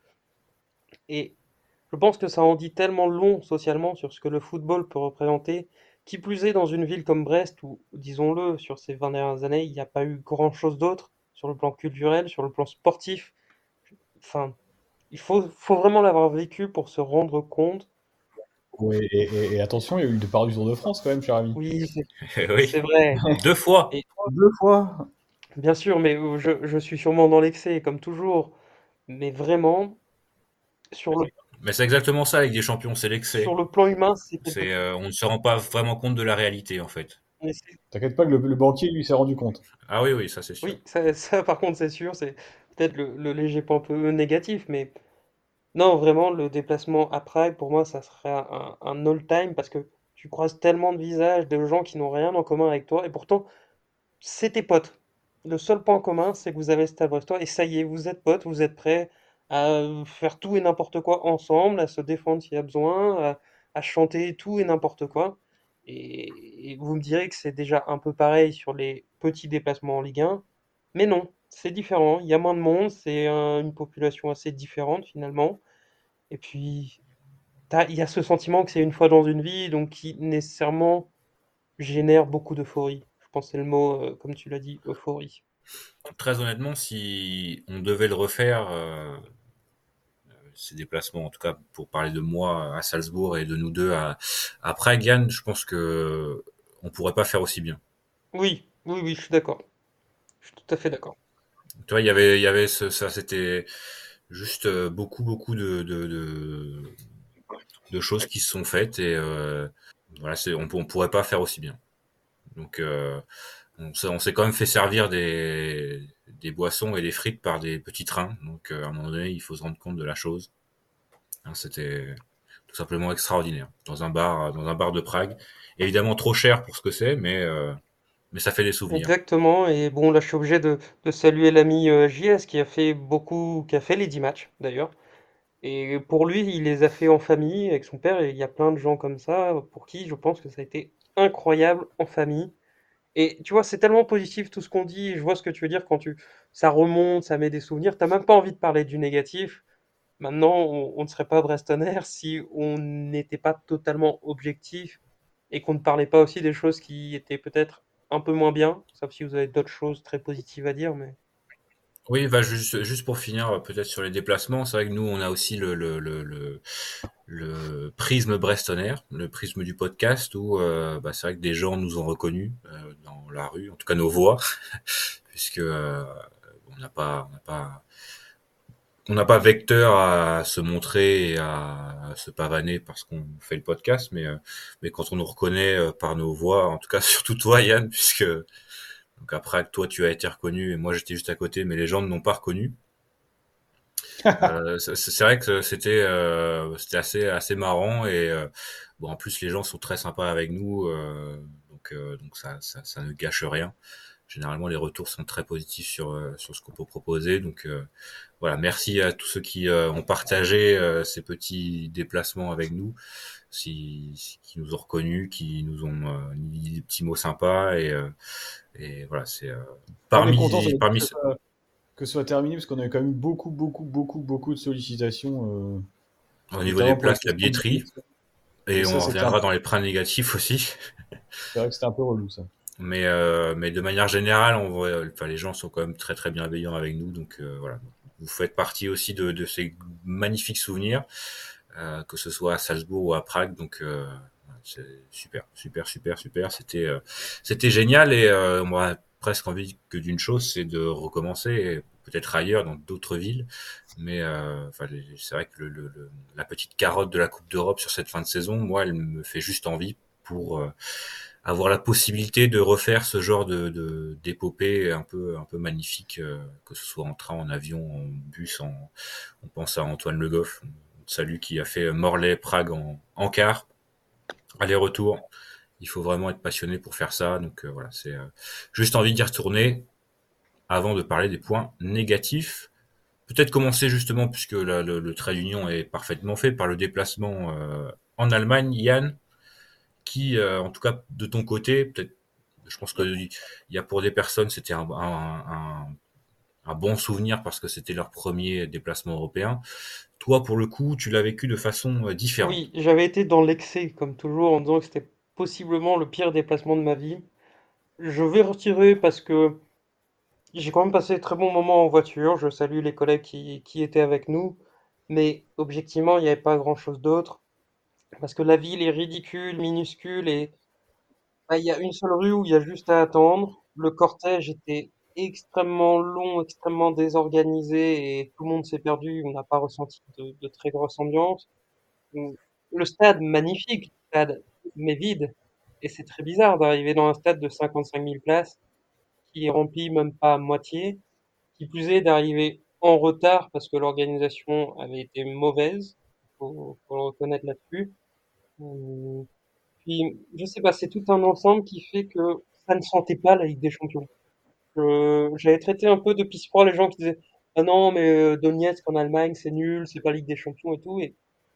Et je pense que ça en dit tellement long socialement sur ce que le football peut représenter, qui plus est dans une ville comme Brest où, disons-le, sur ces vingt dernières années, il n'y a pas eu grand-chose d'autre sur le plan culturel, sur le plan sportif. Enfin, il faut, faut vraiment l'avoir vécu pour se rendre compte. Ouais, et, et- et attention, il y a eu le départ du Tour de France quand même, cher ami. Oui, c'est Oui, c'est vrai. deux fois. Et Deux fois. bien sûr, mais euh, je, je suis sûrement dans l'excès, comme toujours. Mais vraiment, sur le, Mais c'est exactement ça avec des champions, c'est sur l'excès. le plan humain, c'est quelque C'est, euh, on ne se rend pas vraiment compte de la réalité, en fait. mais c'est- T'inquiète pas que le, le banquier, lui, s'est rendu compte. Ah oui, oui, ça c'est sûr. Oui, ça, ça, par contre, c'est sûr, c'est peut-être le, le léger point un peu négatif, mais non, vraiment, le déplacement à Prague, pour moi, ça serait un, un all-time parce que tu croises tellement de visages, de gens qui n'ont rien en commun avec toi, et pourtant, c'est tes potes. Le seul point commun, c'est que vous avez Stade brestois, et ça y est, vous êtes potes, vous êtes prêts à faire tout et n'importe quoi ensemble, à se défendre s'il y a besoin, à, à chanter tout et n'importe quoi. Et, et vous me direz que c'est déjà un peu pareil sur les petits déplacements en Ligue un, mais non, c'est différent, il y a moins de monde, c'est un- une population assez différente finalement. Et puis, t'as- il y a ce sentiment que c'est une fois dans une vie, donc qui nécessairement génère beaucoup d'euphorie. Je pense que c'est le mot, euh, comme tu l'as dit, euphorie. Très honnêtement, si on devait le refaire, euh, ces déplacements, en tout cas pour parler de moi à Salzbourg et de nous deux à, à Prague, Yann, je pense que on pourrait pas faire aussi bien. Oui, oui, oui, je suis d'accord. Je suis tout à fait d'accord. Tu vois, il y avait, il y avait ce, ça, c'était juste euh, beaucoup, beaucoup de, de, de, de choses qui se sont faites et euh, voilà, c'est, on, on pourrait pas faire aussi bien. Donc, euh, on s'est, on s'est quand même fait servir des, des boissons et des frites par des petits trains. Donc, euh, à un moment donné, il faut se rendre compte de la chose. Hein, c'était tout simplement extraordinaire. Dans un bar, dans un bar de Prague. Évidemment trop cher pour ce que c'est, mais, euh, mais ça fait des souvenirs. Exactement. Et bon, là, je suis obligé de, de saluer l'ami euh, J S qui a fait beaucoup, qui a fait les dix matchs d'ailleurs. Et pour lui, il les a fait en famille avec son père. Et il y a plein de gens comme ça pour qui je pense que ça a été incroyable en famille. Et tu vois, c'est tellement positif tout ce qu'on dit. Je vois ce que tu veux dire quand tu, ça remonte, ça met des souvenirs. T'as même pas envie de parler du négatif. Maintenant, on, on ne serait pas Brestonnaire si on n'était pas totalement objectif et qu'on ne parlait pas aussi des choses qui étaient peut-être un peu moins bien, sauf si vous avez d'autres choses très positives à dire, mais Oui, bah juste, juste pour finir, peut-être sur les déplacements, c'est vrai que nous, on a aussi le, le, le, le, le prisme Brestonnaire, le prisme du podcast, où euh, bah, c'est vrai que des gens nous ont reconnus euh, dans la rue, en tout cas nos voix, puisque euh, on n'a pas, on n'a pas, on n'a pas vecteur à se montrer et à, à se pavaner parce qu'on fait le podcast, mais, euh, mais quand on nous reconnaît euh, par nos voix, en tout cas surtout toi Yann, puisque donc après toi tu as été reconnu et moi j'étais juste à côté, mais les gens ne m'ont pas reconnu. euh, c'est, c'est vrai que c'était euh, c'était assez assez marrant et euh, bon en plus les gens sont très sympas avec nous, euh, donc euh, donc ça, ça ça ne gâche rien. Généralement, les retours sont très positifs sur euh, sur ce qu'on peut proposer. Donc euh, voilà, merci à tous ceux qui euh, ont partagé euh, ces petits déplacements avec nous, si, si- qui nous ont reconnus, qui nous ont euh, dit des petits mots sympas et euh, et voilà, c'est euh, On est content ça parmi veut dire parmi que, ce- ça- que ce soit terminé parce qu'on avait quand même eu beaucoup, beaucoup, beaucoup, beaucoup de sollicitations, euh, au niveau des notamment pour la places, la question de billetterie, billetterie. Et et ça, on c'était un, reviendra dans les points négatifs aussi. c'est vrai que c'était un peu relou ça. Mais euh, mais de manière générale, on voit, enfin les gens sont quand même très très bienveillants avec nous, donc euh, voilà. Vous faites partie aussi de, de ces magnifiques souvenirs, euh, que ce soit à Salzbourg ou à Prague, donc euh, c'est super, super, super, super. C'était euh, c'était génial et euh, on a presque envie que d'une chose, c'est de recommencer, peut-être ailleurs dans d'autres villes. Mais euh, enfin, les- c'est vrai que le, le, le- la petite carotte de la Coupe d'Europe sur cette fin de saison, moi, elle me fait juste envie pour euh, avoir la possibilité de refaire ce genre de, de d'épopée un peu un peu magnifique, euh, que ce soit en train, en avion, en bus. En, on pense à Antoine Le Goff, salut, qui a fait Morlaix Prague en, en quart, aller-retour. Il faut vraiment être passionné pour faire ça. Donc euh, voilà, c'est euh, juste envie d'y retourner avant de parler des points négatifs. Peut-être commencer justement, puisque la- le, le trait d'union est parfaitement fait, par le déplacement euh, en Allemagne. Yann, qui, euh, en tout cas de ton côté, peut-être, je pense qu'il y a pour des personnes, c'était un, un, un, un bon souvenir parce que c'était leur premier déplacement européen. Toi, pour le coup, tu l'as vécu de façon euh, différente. Oui, j'avais été dans l'excès, comme toujours, en disant que c'était possiblement le pire déplacement de ma vie. Je vais retirer parce que j'ai quand même passé de très bons moments en voiture. Je salue les collègues qui, qui étaient avec nous. Mais objectivement, il n'y avait pas grand-chose d'autre. Parce que la ville est ridicule, minuscule, et bah, il y a une seule rue où il y a juste à attendre. Le cortège était extrêmement long, extrêmement désorganisé, et tout le monde s'est perdu. On n'a pas ressenti de, de très grosse ambiance. Donc, le stade, magnifique, le stade, mais vide. Et c'est très bizarre d'arriver dans un stade de cinquante-cinq mille places qui est rempli même pas à moitié. Qui plus est, d'arriver en retard parce que l'organisation avait été mauvaise. Faut, faut le reconnaître là-dessus. Hum, Puis, je sais pas, c'est tout un ensemble qui fait que ça ne sentait pas la Ligue des Champions. Je- J'avais traité un peu de pisse-froid les gens qui disaient ah non, mais euh, Donetsk en Allemagne, c'est nul, c'est pas Ligue des Champions et tout. Et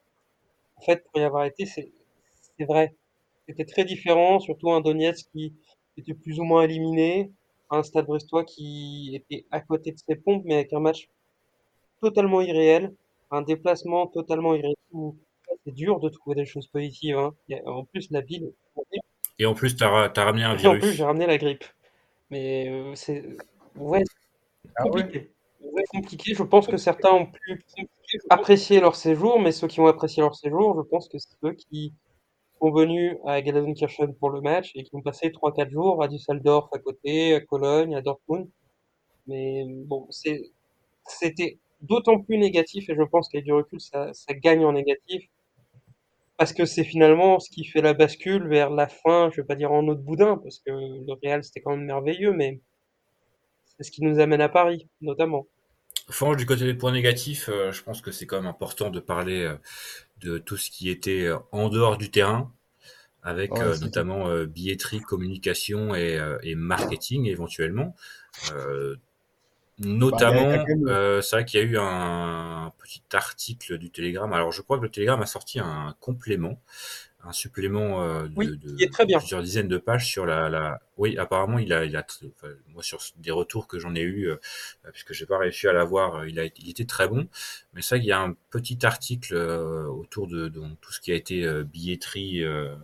en fait, pour y avoir été, c'est c'est vrai. C'était très différent, surtout un Donetsk qui était plus ou moins éliminé, un Stade Brestois qui était à côté de ses pompes, mais avec un match totalement irréel, un déplacement totalement irréel. Où c'est dur de trouver des choses positives, hein. Il y a- en plus, la ville, Et en plus, t'as, as ramené un et en plus, j'ai virus. ramené la grippe. Mais euh, c'est ouais, Ah ouais? compliqué. Ouais, compliqué. Je pense que certains ont pu apprécier leur séjour, mais ceux qui ont apprécié leur séjour, je pense que c'est ceux qui sont venus à Gelsenkirchen pour le match et qui ont passé trois quatre jours à Düsseldorf à côté, à Cologne, à Dortmund. Mais bon, c'est, c'était d'autant plus négatif et je pense qu'avec du recul, ça, ça gagne en négatif parce que c'est finalement ce qui fait la bascule vers la fin, je vais pas dire en eau de boudin parce que le Real c'était quand même merveilleux, mais c'est ce qui nous amène à Paris, notamment. Franche, du côté des points négatifs, euh, je pense que c'est quand même important de parler euh, de tout ce qui était euh, en dehors du terrain, avec Ouais, euh, c'est clair. notamment euh, billetterie, communication et, euh, et marketing éventuellement. Euh, Bah, il y a, il y a Notamment, quand même. euh, c'est vrai qu'il y a eu un petit article du Télégramme. Alors, je crois que le Télégramme a sorti un complément, un supplément euh, de, Oui, qui est de très bien. plusieurs dizaines de pages sur la. la... Oui, apparemment, il a, il a, enfin, moi sur des retours que j'en ai eu, euh, puisque j'ai pas réussi à l'avoir, euh, il a, il était très bon. Mais ça, il y a un petit article euh, autour de, de tout ce qui a été euh, billetterie. Euh,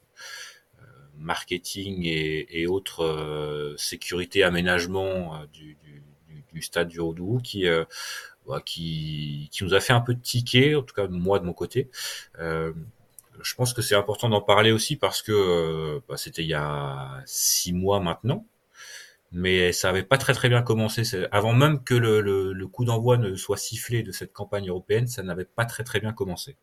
marketing et, et autres euh, sécurité, aménagement euh, du, du, du, du stade du Rodou qui, euh, bah, qui, qui nous a fait un peu tiquer, en tout cas moi de mon côté. Euh, je pense que c'est important d'en parler aussi parce que euh, bah, c'était il y a six mois maintenant. mais ça avait pas très très bien commencé. C'est- Avant même que le, le, le coup d'envoi ne soit sifflé de cette campagne européenne, ça n'avait pas très très bien commencé.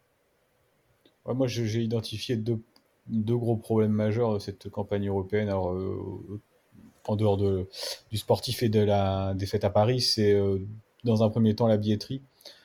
Ouais, moi, je- j'ai identifié deux, deux gros problèmes majeurs de cette campagne européenne. Alors, euh, en dehors de, du sportif et de la défaite à Paris, c'est euh, dans un premier temps la billetterie.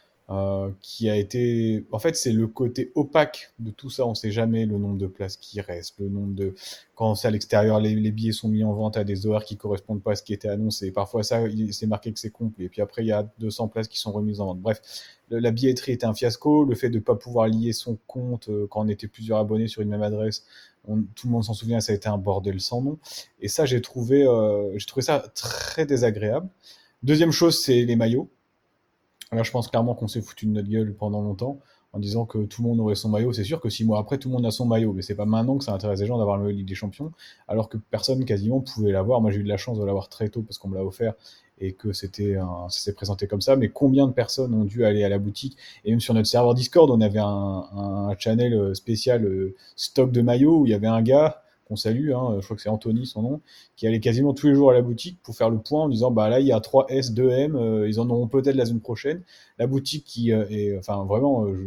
Euh, qui a été... En fait, c'est le côté opaque de tout ça. On ne sait jamais le nombre de places qui restent, le nombre de... Quand c'est à l'extérieur, les, les billets sont mis en vente à des horaires qui correspondent pas à ce qui était annoncé. Parfois, ça, il- c'est marqué que c'est complet. Et puis après, il y a deux cents places qui sont remises en vente. Bref, le- la billetterie était un fiasco. Le fait de ne pas pouvoir lier son compte euh, quand on était plusieurs abonnés sur une même adresse, on- tout le monde s'en souvient, ça a été un bordel sans nom. Et ça, j'ai trouvé, euh, j'ai trouvé ça très désagréable. Deuxième chose, c'est les maillots. Là, je pense clairement qu'on s'est foutu de notre gueule pendant longtemps en disant que tout le monde aurait son maillot. C'est sûr que six mois après, tout le monde a son maillot, mais c'est pas maintenant que ça intéresse les gens d'avoir le maillot de Ligue des Champions, alors que personne quasiment pouvait l'avoir. Moi, j'ai eu de la chance de l'avoir très tôt parce qu'on me l'a offert et que c'était un... ça s'est présenté comme ça. Mais combien de personnes ont dû aller à la boutique? Et même sur notre serveur Discord, on avait un, un channel euh, spécial euh, stock de maillots où il y avait un gars qu'on salue, hein, je crois que c'est Anthony son nom, qui allait quasiment tous les jours à la boutique pour faire le point en disant bah là il y a trois S, deux M, euh, ils en auront peut-être la semaine prochaine. La boutique qui euh, est, enfin vraiment, euh, je,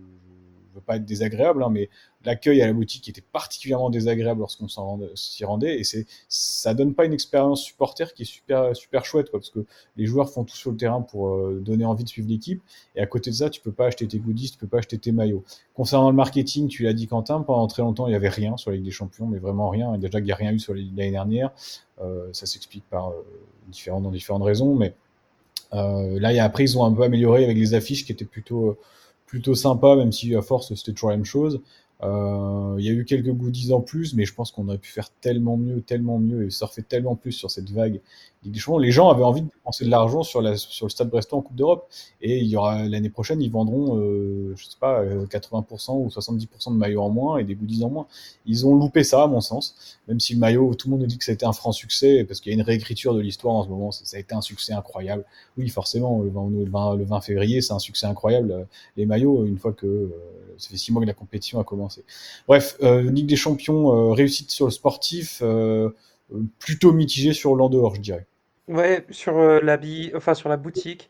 je, veux pas être désagréable, hein, mais l'accueil à la boutique était particulièrement désagréable lorsqu'on s'en rendait- s'y rendait, et c'est, ça donne pas une expérience supporter qui est super, super chouette, quoi, parce que les joueurs font tout sur le terrain pour euh, donner envie de suivre l'équipe, et à côté de ça, tu peux pas acheter tes goodies, tu peux pas acheter tes maillots. Concernant le marketing, tu l'as dit Quentin, pendant très longtemps il y avait rien sur la Ligue des Champions, mais vraiment rien, et déjà qu'il n'y a rien eu sur l'année dernière, euh, ça s'explique par euh, différentes, dans différentes raisons, mais euh, là, y a, après, ils ont un peu amélioré avec les affiches qui étaient plutôt, plutôt sympas, même si à force, c'était toujours la même chose. Euh, Il y a eu quelques goodies en plus, mais je pense qu'on aurait pu faire tellement mieux, tellement mieux et surfer tellement plus sur cette vague Ligue des Champions. Les gens avaient envie de dépenser de l'argent sur, la, sur le Stade Brestois en Coupe d'Europe, et il y aura l'année prochaine, ils vendront, euh, je sais pas, euh, quatre-vingts pour cent ou soixante-dix pour cent de maillots en moins et des goodies en moins. Ils ont loupé ça, à mon sens, même si le maillot, tout le monde nous dit que ça a été un franc succès, parce qu'il y a une réécriture de l'histoire en ce moment, ça, ça a été un succès incroyable. Oui, forcément, le vingt, le vingt, le vingt février, c'est un succès incroyable, euh, les maillots, une fois que euh, ça fait six mois que la compétition a commencé. Bref, euh, Ligue des Champions, euh, réussite sur le sportif, euh, euh, plutôt mitigé sur l'en dehors, je dirais. Ouais, sur euh, la bi- enfin sur la boutique,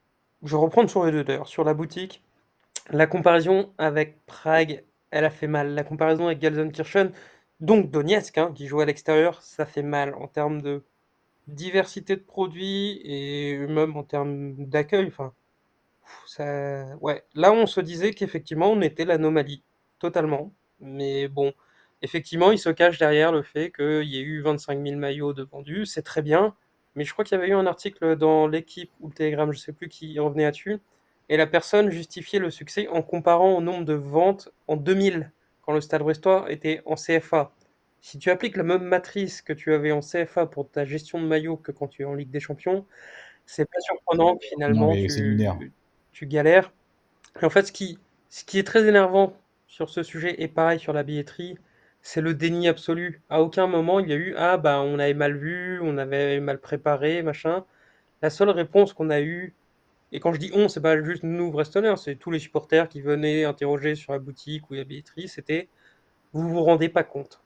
je vais reprendre sur les deux d'ailleurs. Sur la boutique, la comparaison avec Prague, elle a fait mal. La comparaison avec Gelsenkirchen, donc Donetsk, hein, qui joue à l'extérieur, ça fait mal en termes de diversité de produits et même en termes d'accueil. Enfin, pff, ça, ouais. Là, on se disait qu'effectivement, on était l'anomalie, totalement. Mais bon, effectivement, il se cache derrière le fait qu'il y ait eu vingt-cinq mille maillots de vendus, c'est très bien. Mais je crois qu'il y avait eu un article dans l'Équipe ou le Télégramme, je sais plus qui revenait là-dessus, et la personne justifiait le succès en comparant au nombre de ventes en deux mille, quand le Stade Brestois était en C F A. Si tu appliques la même matrice que tu avais en C F A pour ta gestion de maillots que quand tu es en Ligue des Champions, c'est pas surprenant que Non, finalement mais c'est lunaire. tu, tu galères. Et en fait, ce qui, ce qui est très énervant sur ce sujet, et pareil sur la billetterie, c'est le déni absolu. À aucun moment il y a eu ah bah on avait mal vu, on avait mal préparé, machin. La seule réponse qu'on a eue, et quand je dis on, c'est pas juste nous Brestonners, c'est tous les supporters qui venaient interroger sur la boutique ou la billetterie, c'était vous vous rendez pas compte.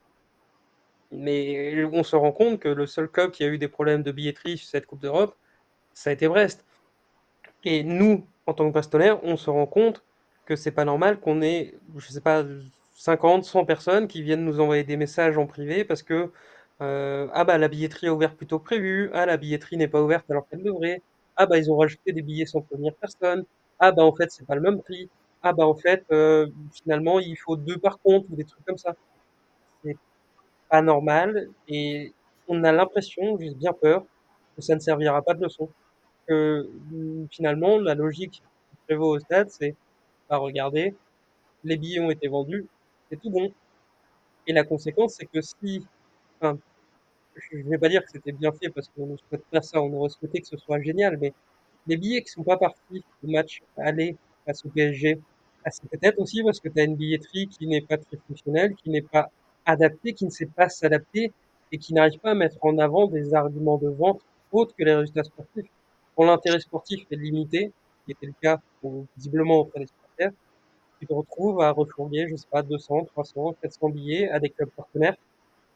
Mais on se rend compte que le seul club qui a eu des problèmes de billetterie sur cette Coupe d'Europe, ça a été Brest. Et nous, en tant que bastonnaires, on se rend compte que c'est pas normal qu'on ait, je sais pas, cinquante, cent personnes qui viennent nous envoyer des messages en privé parce que euh, ah bah la billetterie a ouvert plus tôt que prévu, ah la billetterie n'est pas ouverte alors qu'elle devrait, ah bah ils ont rajouté des billets sans prévenir personne, ah bah en fait c'est pas le même prix, ah bah en fait euh, finalement il faut deux par compte ou des trucs comme ça. C'est pas normal et on a l'impression, j'ai bien peur, que ça ne servira pas de leçon que mmh, finalement, la logique qui prévaut au stade, c'est bah, regardez, les billets ont été vendus, c'est tout bon. Et la conséquence, c'est que si, enfin, je ne vais pas dire que c'était bien fait parce qu'on ne souhaite pas ça, on aurait souhaité que ce soit génial, mais les billets qui sont pas partis au match aller face au P S G, bah, c'est peut-être aussi parce que tu as une billetterie qui n'est pas très fonctionnelle, qui n'est pas adaptée, qui ne sait pas s'adapter et qui n'arrive pas à mettre en avant des arguments de vente autres que les résultats sportifs. Quand l'intérêt sportif est limité, ce qui était le cas au- visiblement auprès des supporters, tu te retrouves à refourguer, je sais pas, deux cents, trois cents, quatre cents billets à des clubs partenaires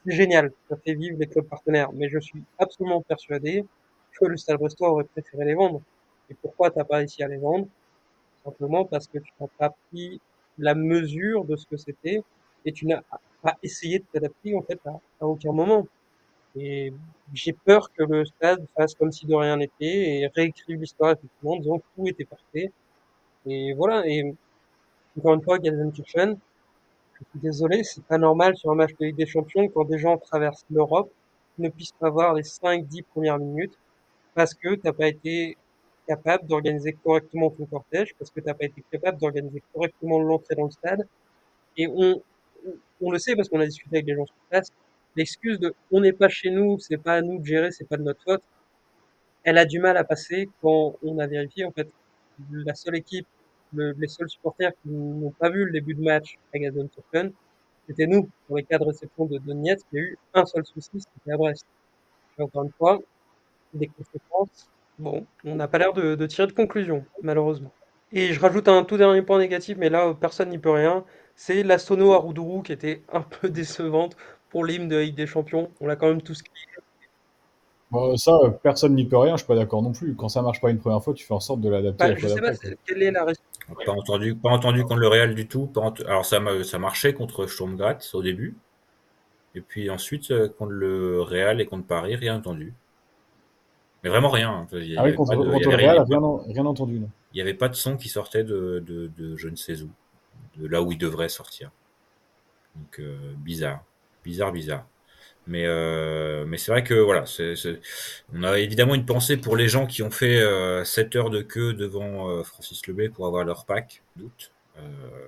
c'est génial, ça fait vivre les clubs partenaires, mais je suis absolument persuadé que le Stade Brestois aurait préféré les vendre. Et pourquoi t'as pas réussi à les vendre? Simplement parce que tu n'as pas pris la mesure de ce que c'était et tu n'as pas essayé de t'adapter en fait à, à aucun moment. Et j'ai peur que le Stade fasse comme si de rien n'était et réécrive l'histoire effectivement en disant que tout était parfait. Et voilà, et encore une fois, Gelsenkirchen, je suis désolé, c'est pas normal sur un match de Ligue des Champions quand des gens traversent l'Europe ne puissent pas voir les cinq dix premières minutes parce que t'as pas été capable d'organiser correctement ton cortège, parce que t'as pas été capable d'organiser correctement l'entrée dans le stade. Et on, on le sait parce qu'on a discuté avec les gens sur place. L'excuse de on n'est pas chez nous, c'est pas à nous de gérer, c'est pas de notre faute, elle a du mal à passer quand on a vérifié en fait la seule équipe, le, les seuls supporters qui n'ont pas vu le début de match à Gelsenkirchen, c'était nous, dans les cas de réception de Donetsk. Il y a eu un seul souci, c'était à Brest. Et encore une fois, des conséquences, bon, on n'a pas l'air de, de tirer de conclusion, malheureusement. Et je rajoute un tout dernier point négatif, mais là, personne n'y peut rien, c'est la sono à Roudourou qui était un peu décevante pour l'hymne de la Ligue des Champions. On l'a quand même tous crié. Bon, ça, euh, personne n'y peut rien, je suis pas d'accord non plus. Quand ça marche pas une première fois, tu fais en sorte de l'adapter Bah, la je fois sais pas, d'après, quoi. c'est- quelle est la raison? Pas entendu, pas entendu contre le Real du tout. Pas ent- Alors ça, m'a- ça marchait contre Sturm Graz au début. Et puis ensuite, euh, contre le Real et contre Paris, rien entendu. Mais vraiment rien. hein. Il y Ah oui, avait contre, pas de, il y contre avait le Real, rien, rien, en- rien entendu, non. il y avait pas de son qui sortait de, de, de je ne sais où, de là où il devrait sortir. Donc euh, bizarre, bizarre, bizarre. Mais euh, mais c'est vrai que voilà, c'est, c'est- on a évidemment une pensée pour les gens qui ont fait euh, sept heures de queue devant euh, Francis Lebet pour avoir leur pack d'août. Euh,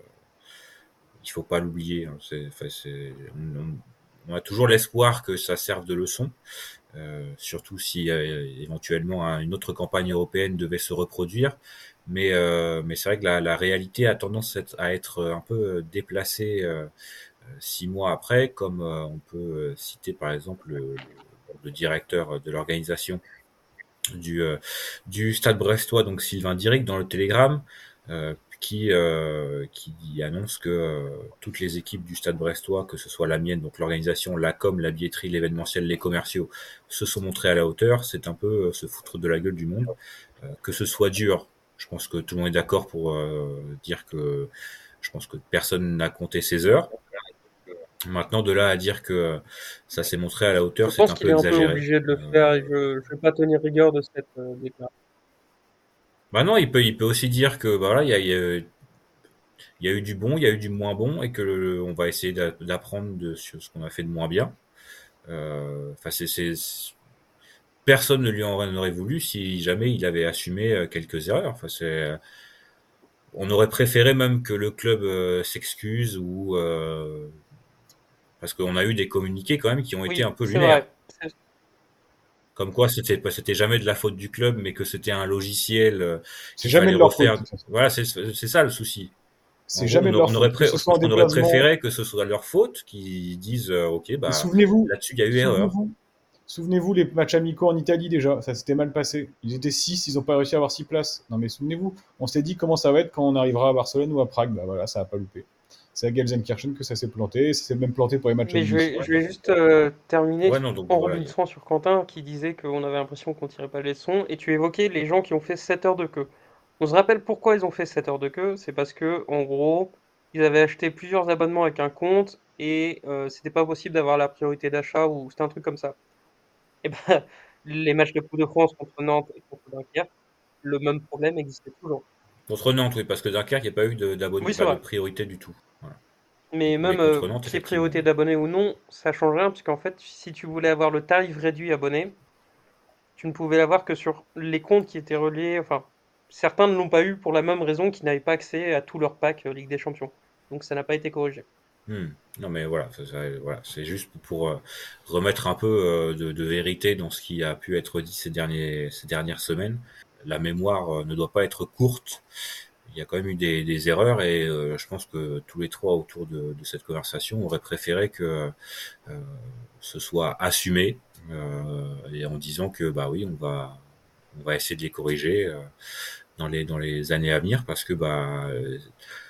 il faut pas l'oublier. hein. C'est, enfin, c'est, on, on- on a toujours l'espoir que ça serve de leçon, euh, surtout si euh, éventuellement hein, une autre campagne européenne devait se reproduire. Mais, euh, mais c'est vrai que la, la réalité a tendance à être, à être un peu déplacée euh, six mois après, comme euh, on peut euh, citer par exemple le, le directeur de l'organisation du, euh, du Stade Brestois, donc Sylvain Diric, dans le Télégramme, euh, qui, euh, qui annonce que euh, toutes les équipes du Stade Brestois, que ce soit la mienne, donc l'organisation, la com, la billetterie, l'événementiel, les commerciaux, se sont montrés à la hauteur. C'est un peu euh, se foutre de la gueule du monde. Euh, que ce soit dur, je pense que tout le monde est d'accord pour euh, dire que je pense que personne n'a compté ses heures. Maintenant, de là à dire que ça s'est montré à la hauteur, Je c'est pense un qu'il peu est un peu exagéré. obligé de le Euh, faire et je ne vais pas tenir rigueur de cette euh, déclaration. Bah non, il peut, il peut aussi dire que bah voilà, il y a, il y a, il y a eu du bon, il y a eu du moins bon, et que le- on va essayer d'a- d'apprendre de sur ce qu'on a fait de moins bien. Euh, Enfin, c'est, c'est, personne ne lui en aurait voulu si jamais il avait assumé euh, quelques erreurs. Enfin, c'est, on aurait préféré même que le club euh, s'excuse ou euh, parce qu'on a eu des communiqués quand même qui ont été Oui, un peu c'est lunaires. vrai. C'est- Comme quoi, c'était pas- c'était jamais de la faute du club, mais que c'était un logiciel euh, C'est qu'il jamais fallait de leur faute, de refaire. toute façon. Voilà, c'est c'est ça le souci. En C'est gros, jamais on, de a- leur on aurait faute, que pré- ce je soit en pense qu'on aurait déplacement. préféré que ce soit leur faute, qu'ils disent euh, ok, Et bah souvenez-vous, là-dessus il y a eu erreur. souvenez-vous, souvenez-vous les matchs amicaux en Italie déjà, ça s'était mal passé. Ils étaient six, ils n'ont pas réussi à avoir six places. Non mais souvenez-vous, on s'est dit comment ça va être quand on arrivera à Barcelone ou à Prague. Bah voilà, ça a pas loupé. C'est à Gelsenkirchen que ça s'est planté, ça s'est même planté pour les matchs à Mais je domicile. vais, je vais juste euh, terminer Ouais, non, donc en voilà. il y a- rebondissant sur Quentin qui disait qu'on avait l'impression qu'on tirait pas les leçons et tu évoquais les gens qui ont fait sept heures de queue. On se rappelle pourquoi ils ont fait sept heures de queue, c'est parce que en gros, ils avaient acheté plusieurs abonnements avec un compte et euh, c'était pas possible d'avoir la priorité d'achat ou c'était un truc comme ça. Et ben, les matchs de Coupe de France contre Nantes et contre Dunkerque, le même problème existait toujours. Contre Nantes, oui, parce que Dunkerque, il n'y a pas eu de, d'abonné, Oui, c'est pas de vrai. priorité du tout. Voilà. Mais Mais même euh, contre Nantes, qu'il y ait effectivement. priorité d'abonnés ou non, ça change rien, puisqu'en fait, si tu voulais avoir le tarif réduit abonné, tu ne pouvais l'avoir que sur les comptes qui étaient reliés. Enfin, certains ne l'ont pas eu pour la même raison qu'ils n'avaient pas accès à tout leur pack euh, Ligue des Champions. Donc ça n'a pas été corrigé. Hmm. Non mais voilà, ça- ça- voilà, c'est juste pour euh, remettre un peu euh, de, de vérité dans ce qui a pu être dit ces derniers, ces dernières semaines. La mémoire euh, ne doit pas être courte. Il y a quand même eu des, des erreurs et euh, je pense que tous les trois autour de, de cette conversation auraient préféré que euh, ce soit assumé euh, et en disant que bah oui, on va on va essayer de les corriger euh, dans les dans les années à venir parce que bah euh,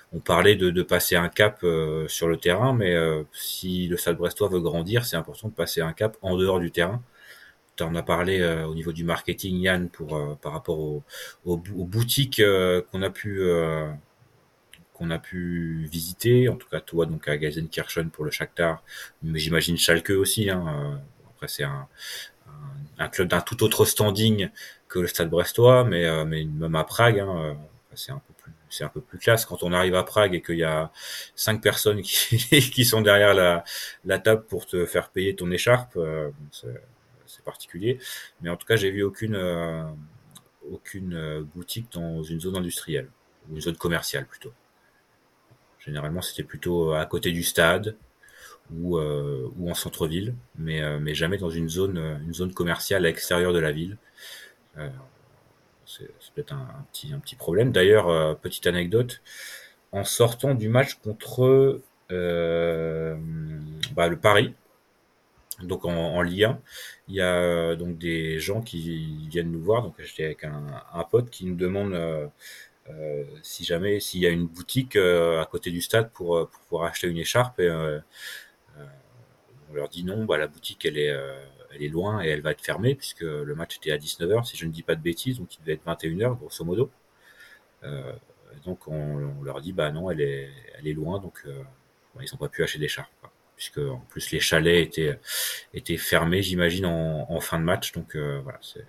on parlait de, de passer un cap euh, sur le terrain, mais euh, si le Stade Brestois veut grandir, c'est important de passer un cap en dehors du terrain. Tu en as parlé euh, au niveau du marketing, Yann, pour euh, par rapport aux, aux, aux boutiques euh, qu'on a pu euh, qu'on a pu visiter. En tout cas, toi, donc à Gelsenkirchen pour le Shakhtar, mais j'imagine Schalke aussi. Hein. Après, c'est un, un, un club d'un tout autre standing que le Stade Brestois, mais euh, mais même à Prague, hein, c'est un peu plus c'est un peu plus classe quand on arrive à Prague et qu'il y a cinq personnes qui qui sont derrière la la table pour te faire payer ton écharpe. Euh, c'est, c'est particulier, mais en tout cas, j'ai vu aucune euh, aucune euh, boutique dans une zone industrielle ou une zone commerciale plutôt. Généralement, c'était plutôt à côté du stade ou euh, ou en centre-ville, mais euh, mais jamais dans une zone une zone commerciale à l'extérieur de la ville. Euh, c'est, c'est peut-être un, un petit un petit problème. D'ailleurs, euh, petite anecdote, en sortant du match contre euh, bah, le Paris, donc en, en Ligue un, il y a euh, donc des gens qui viennent nous voir. Donc j'étais avec un, un pote qui nous demande euh, euh, si jamais s'il y a une boutique euh, à côté du stade pour, euh, pour pouvoir acheter une écharpe. Et euh, euh, on leur dit non, bah la boutique elle est euh, elle est loin et elle va être fermée puisque le match était à dix-neuf heures si je ne dis pas de bêtises, donc il devait être vingt et une heures grosso modo. Euh, donc on, on leur dit bah non, elle est elle est loin, donc euh, bah, ils n'ont pas pu acheter d'écharpe, quoi. Puisque en plus les chalets étaient étaient fermés, j'imagine, en, en fin de match. Donc euh, voilà, c'est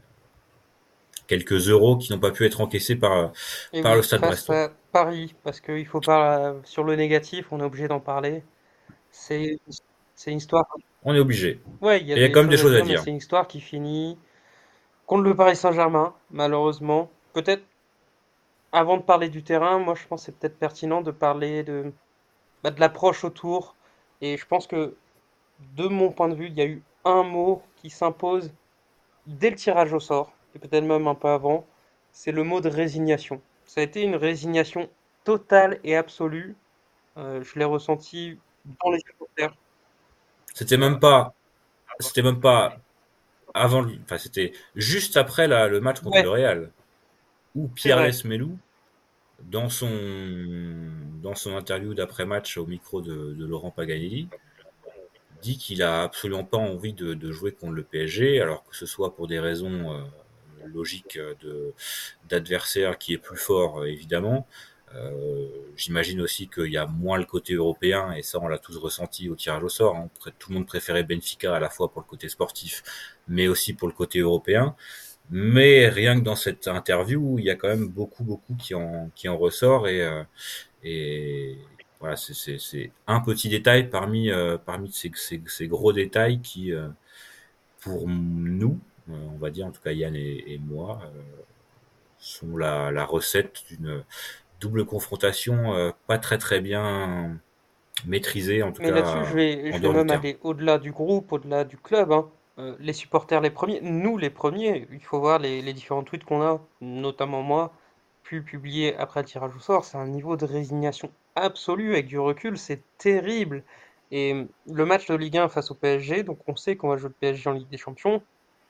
quelques euros qui n'ont pas pu être encaissés par Et par oui, le Stade face Brestois. à Paris, parce qu'il faut pas, sur le négatif, on est obligé d'en parler. C'est c'est une histoire. On est obligé. Ouais, il y a Et il y a des quand même des choses à choses à dire, mais dire. c'est une histoire qui finit contre le Paris Saint-Germain, malheureusement. Peut-être, avant de parler du terrain, moi je pense que c'est peut-être pertinent de parler de, bah, de l'approche autour. Et je pense que, de mon point de vue, il y a eu un mot qui s'impose dès le tirage au sort, et peut-être même un peu avant, c'est le mot de résignation. Ça a été une résignation totale et absolue. Euh, je l'ai ressenti dans les supporters. C'était même pas c'était même pas avant, le- enfin c'était juste après la, le match contre Ouais, le Real où c'est Pierre vrai. Lesmelou, dans son dans son interview d'après-match au micro de, de Laurent Paganelli, dit qu'il a absolument pas envie de, de jouer contre le P S G, alors que ce soit pour des raisons euh, logiques de d'adversaire qui est plus fort, euh, évidemment. Euh, j'imagine aussi qu'il y a moins le côté européen, et ça on l'a tous ressenti au tirage au sort. Hein. Tout le monde préférait Benfica à la fois pour le côté sportif, mais aussi pour le côté européen. Mais rien que dans cette interview, il y a quand même beaucoup, beaucoup qui en, qui en ressort, et, euh, et voilà, c'est, c'est, c'est un petit détail parmi, euh, parmi ces, ces, ces gros détails qui, euh, pour nous, euh, on va dire en tout cas Yann et, et moi, euh, sont la, la recette d'une double confrontation euh, pas très très bien maîtrisée, en tout Mais là-dessus, je cas vais, en je vais dehors du même terrain. aller au-delà du groupe, au-delà du club, hein. Euh, les supporters les premiers, nous les premiers, il faut voir les, les différents tweets qu'on a, notamment moi, pu publier après le tirage au sort. C'est un niveau de résignation absolue avec du recul, c'est terrible. Et euh, le match de Ligue un face au P S G, donc on sait qu'on va jouer le P S G en Ligue des Champions,